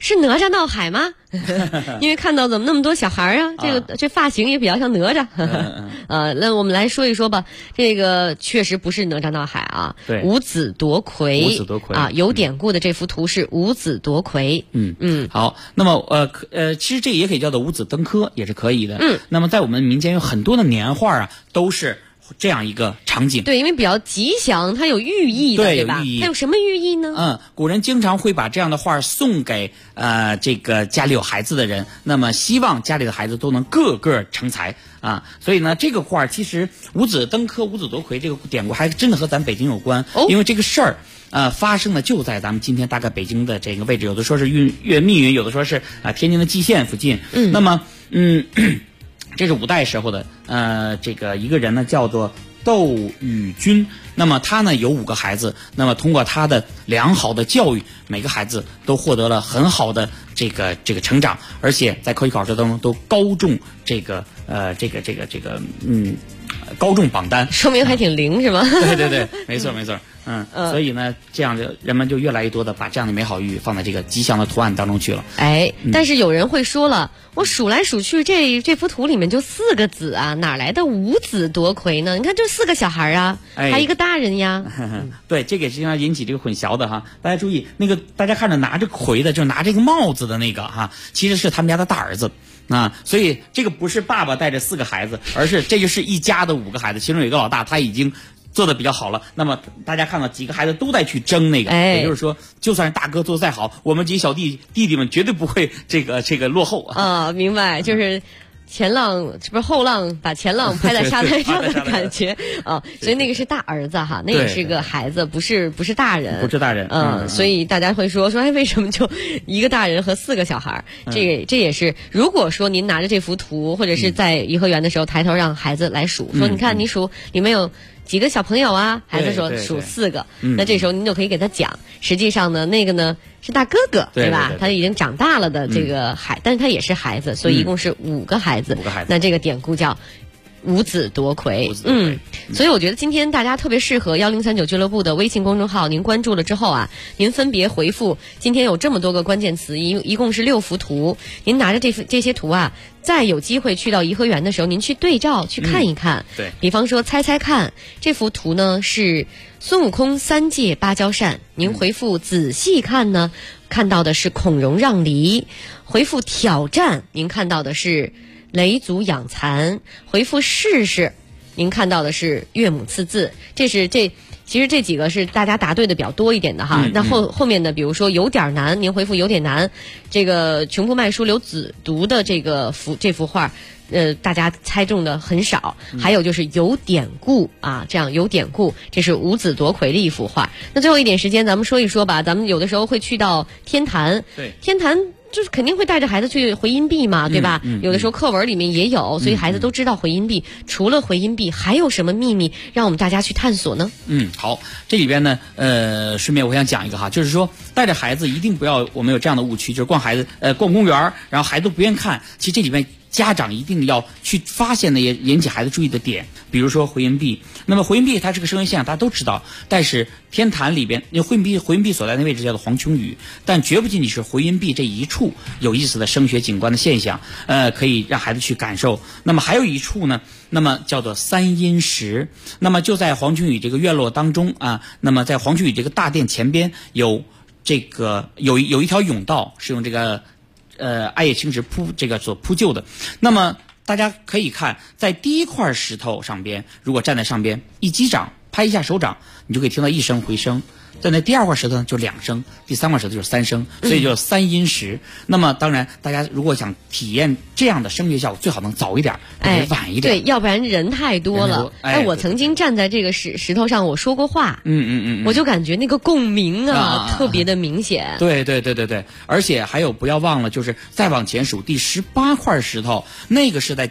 是哪吒闹海吗？因为看到怎么那么多小孩啊，这发型也比较像哪吒。那我们来说一说吧。这个确实不是哪吒闹海啊， 对， 五子夺魁。 五子夺魁啊，有典故的这幅图是五子夺魁。 好，那么其实这也可以叫做五子登科，也是可以的。那么在我们民间有很多的年画啊，都是这样一个场景。 对，因为比较吉祥，它有寓意的，对吧？ 有寓意。 它有什么寓意呢？ 古人经常会把这样的画送给这个家里有孩子的人，那么希望家里的孩子都能个个成才啊。所以呢，这个画其实五子登科、五子夺魁这个典故还真的和咱北京有关。因为这个事儿发生的就在咱们今天大概北京的这个位置，有的说是越密云，有的说是天津的蓟县附近。那么这是五代时候的这个一个人呢，叫做窦宇君。那么他呢有5个孩子，那么通过他的良好的教育，每个孩子都获得了很好的这个成长，而且在科举考试当中都高中高中榜单， 说明还挺灵是吗？ 对，没错。所以呢，这样的人们就越来越多的把这样的美好寓意放在这个吉祥的图案当中去了。 但是有人会说了，我数来数去，这幅图里面就4个子啊，哪来的五子夺魁呢？你看这4个小孩啊，还一个大人呀。 对，这个实际上引起这个混淆的哈。大家注意，那个大家看着拿着魁的，就是拿这个帽子的那个哈，其实是他们家的大儿子。所以这个不是爸爸带着4个孩子，而是这就是一家的5个孩子，其中有一个老大，他已经做的比较好了。那么大家看到几个孩子都在去争那个，也就是说，就算是大哥做再好，我们几小弟弟们绝对不会这个落后啊。明白，就是前浪这不是后浪把前浪拍在沙滩上的感觉啊，所以那个是大儿子哈，那也是个孩子，不是大人， 不是大人。 所以大家会说为什么就一个大人和4个小孩？这也是，如果说您拿着这幅图，或者是在颐和园的时候抬头让孩子来数，说你看你数里面有几个小朋友啊？孩子说数4个，那这时候您就可以给他讲，实际上呢，那个呢是大哥哥，对吧？他已经长大了的这个但是他也是孩子，所以一共是5个孩子。那这个典故叫五子夺魁。所以我觉得今天大家特别适合1039俱乐部的微信公众号，您关注了之后啊，您分别回复今天有这么多个关键词，一共是6幅图，您拿着这些图啊，再有机会去到颐和园的时候，您去对照去看一看。 对， 比方说猜猜看，这幅图呢是孙悟空3借芭蕉扇，您回复仔细看呢，看到的是孔融让梨；回复挑战，您看到的是雷祖养蚕；回复试试，您看到的是岳母刺字。其实这几个是大家答对的比较多一点的哈。那后面的比如说有点难，您回复有点难，这个穷夫卖书刘子独的这幅画，大家猜中的很少。还有就是有典故啊，这样有典故，这是五子夺魁的一幅画。那最后一点时间，咱们说一说吧。咱们有的时候会去到天坛， 对， 天坛就是肯定会带着孩子去回音壁嘛，对吧？有的时候课文里面也有，所以孩子都知道回音壁。除了回音壁，还有什么秘密让我们大家去探索呢？ 好，这里边呢，顺便我想讲一个哈，就是说带着孩子一定不要我们有这样的误区，就是逛公园，然后孩子不愿看。其实这里面家长一定要去发现也引起孩子注意的点，比如说回音壁。那么回音壁它是个声乐现象，大家都知道，但是天坛里边回音壁所在的位置叫做黄琼宇，但绝不仅仅是回音壁这一处有意思的声学景观的现象，可以让孩子去感受。那么还有一处呢，那么叫做三阴石，那么就在黄琼宇这个院落当中啊，那么在黄琼宇这个大殿前边有一条甬道，是用这个艾叶青石所铺就的。那么大家可以看，在第一块石头上边，如果站在上边一击掌，拍一下手掌，你就可以听到1声回声。在那第2块石头呢就2声，第3块石头就是3声，所以就三阴石。那么当然大家如果想体验这样的声乐效果，最好能早一点，晚一点。 对，要不然人太多了。我曾经站在这个石头上，我说过话，我就感觉那个共鸣特别的明显。 对，而且还有不要忘了，就是再往前数第18块石头，那个是在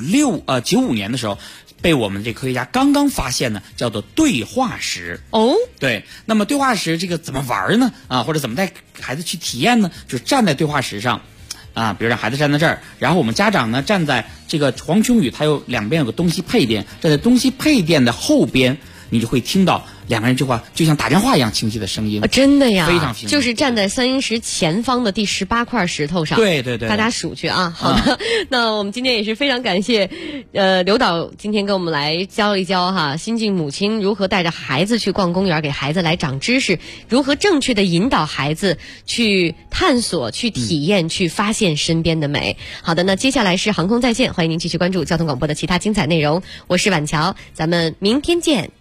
95年的时候被我们这科学家刚刚发现呢，叫做对话石。对，那么对话石这个怎么玩呢？或者怎么带孩子去体验呢？就是站在对话石上，比如让孩子站在这儿，然后我们家长呢站在这个黄琼宇，它有两边有个东西配殿，站在东西配殿的后边， 你就会听到两个人这话就像打电话一样清晰的声音。 真的呀， 非常清晰， 就是站在三英石前方的第18块石头上。 对对对， 大家数去啊。好的，那我们今天也是非常感谢刘导今天跟我们来教一教哈，新晋母亲如何带着孩子去逛公园，给孩子来长知识，如何正确的引导孩子去探索、去体验、去发现身边的美。好的，那接下来是航空在线，欢迎您继续关注交通广播的其他精彩内容。我是婉乔，咱们明天见。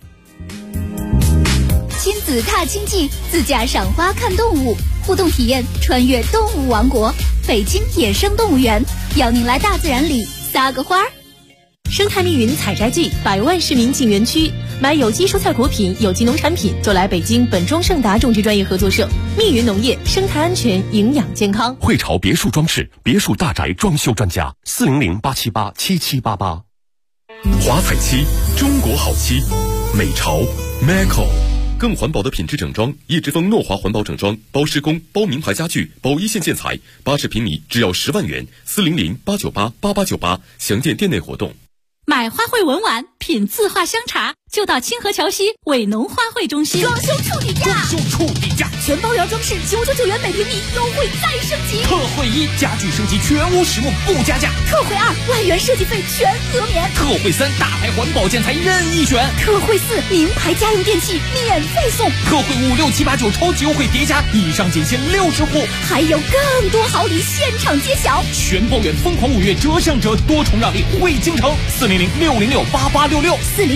亲子踏青记，自驾赏花看动物，互动体验穿越动物王国，北京野生动物园，邀您来大自然里撒个花儿。 生态密云采摘季，100万市民进园区，买有机蔬菜果品、有机农产品就来北京本庄盛达种植专业合作社。密云农业，生态安全，营养健康。 汇潮别墅装饰，别墅大宅装修专家，400-878-7788。华彩漆，中国好漆，美潮 Maco。更环保的品质整装，一直风诺华环保整装，包施工、包名牌家具、包一线建材，80平米只要10万元，400-898-8898，详见店内活动。 买花卉文玩，品字画香茶，就到清河桥西伟农花卉中心。 装修处底价， 全包圆装饰999元每平米，优惠再升级。 特惠1，家具升级全屋实木不加价。 特惠2，万元设计费全额免。 特惠3，大牌环保建材任意选。 特惠4，名牌家用电器免费送。 特惠5、6、7、8、9超级优惠叠加，以上仅限60户， 还有更多好礼现场揭晓。 全包圆疯狂5月折上折，多重让利惠京城，400-606-8866，400-606-8866，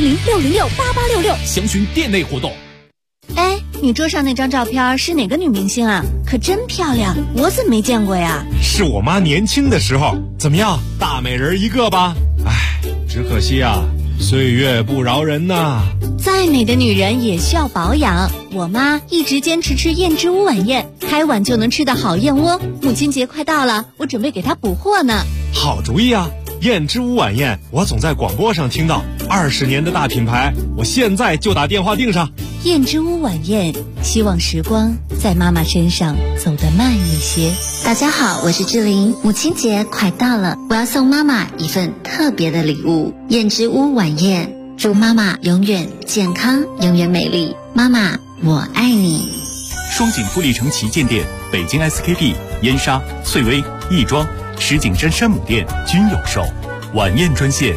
详询店内活动。 哎，你桌上那张照片是哪个女明星啊？可真漂亮，我怎么没见过呀？ 是我妈年轻的时候，怎么样，大美人一个吧？哎，只可惜啊，岁月不饶人呐。 再美的女人也需要保养，我妈一直坚持吃燕之屋晚宴，开碗就能吃的好燕窝。母亲节快到了，我准备给她补货呢。 好主意啊！燕之屋晚宴，我总在广播上听到，20年的大品牌，我现在就打电话订上。 燕之屋晚宴，希望时光在妈妈身上走得慢一些。大家好，我是志玲，母亲节快到了，我要送妈妈一份特别的礼物——燕之屋晚宴，祝妈妈永远健康，永远美丽。妈妈，我爱你。 双井富力城旗舰店、北京 SKP、燕莎、翠微、亦庄、石景山山姆店均有售。晚宴专线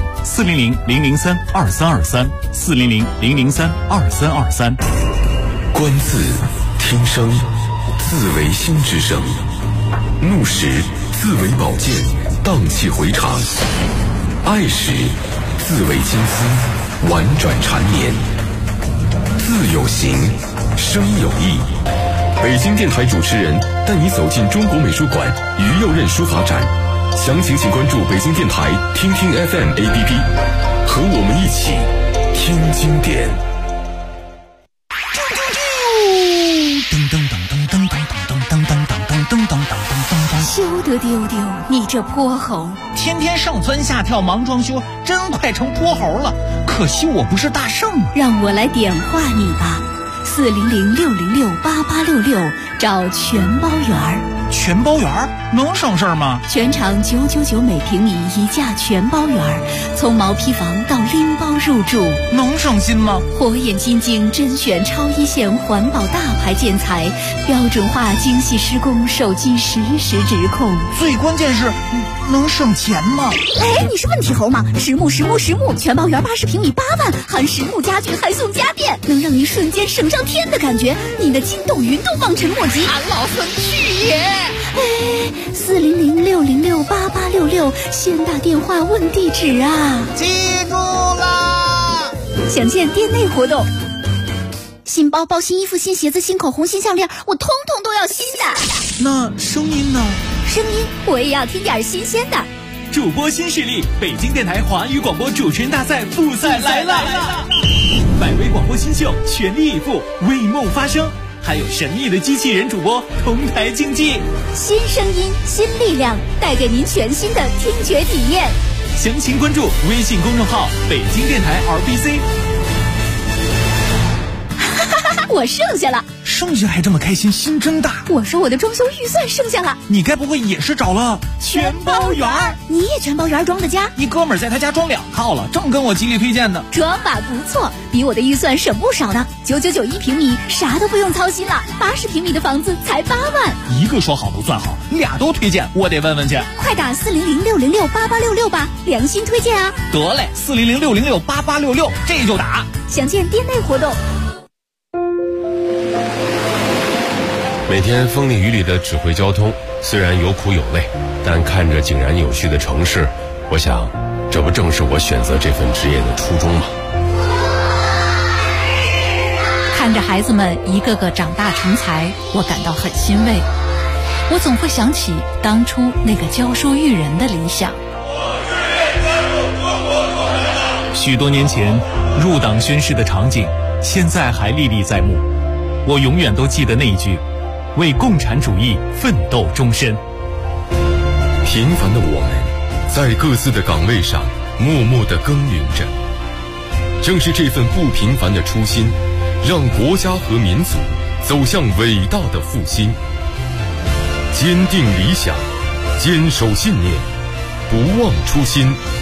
400-003-2323，400-003-2323。 观字，听声，字为心之声；怒时，字为宝剑，荡气回肠；爱时，字为金丝，婉转缠绵。字有形，声有意。北京电台主持人带你走进中国美术馆于右任书法展，详情请关注北京电台听听 FM APP， 和我们一起听经典。 休得丢丢，你这泼猴！ 天天上蹿下跳忙装修，真快成泼猴了。可惜我不是大圣啊！ 让我来点化你吧，400-606-8866，找全包圆儿。 全包圆儿能省事儿吗？ 全场999每平米一价全包圆儿，从毛坯房到拎包入住， 能省心吗？ 火眼金睛甄选超一线环保大牌建材，标准化精细施工，手机实时直控。 最关键是，能省钱吗？ 哎，你是问题猴吗？实木全包圆80平米8万，含实木家具还送家电，能让你瞬间省上天的感觉，你的筋斗云都望尘莫及。 俺老孙去也！ 哎，400-606-8866，先打电话问地址啊！ 记住啦！ 详见店内活动。新包包、新衣服、新鞋子、新口红、新项链，我通通都要新的。 那声音呢？ 声音我也要听点新鲜的。 主播新势力，北京电台华语广播主持人大赛复赛来了！100位广播新秀全力以赴，为梦发声。还有神秘的机器人主播同台竞技， 新声音新力量，带给您全新的听觉体验。 详情关注微信公众号北京电台 RBC。 我剩下了。 剩下还这么开心，心真大。 我说我的装修预算剩下了。 你该不会也是找了全包园？你也全包园装的家？ 一哥们儿在他家装2套了，正跟我极力推荐呢。 装法不错，比我的预算省不少呢。9991平米，啥都不用操心了。80平米的房子才8万。 一个说好不算好，2都推荐，我得问问去。 快打40060688866吧，良心推荐啊！ 得嘞，40060688866，这就打。 详见店内活动。 每天风里雨里的指挥交通，虽然有苦有累，但看着井然有序的城市，我想，这不正是我选择这份职业的初衷吗？ 看着孩子们一个个长大成才，我感到很欣慰。我总会想起当初那个教书育人的理想。 许多年前入党宣誓的场景，现在还历历在目。我永远都记得那一句：为共产主义奋斗终身。 平凡的我们，在各自的岗位上默默地耕耘着。正是这份不平凡的初心，让国家和民族走向伟大的复兴。坚定理想，坚守信念，不忘初心。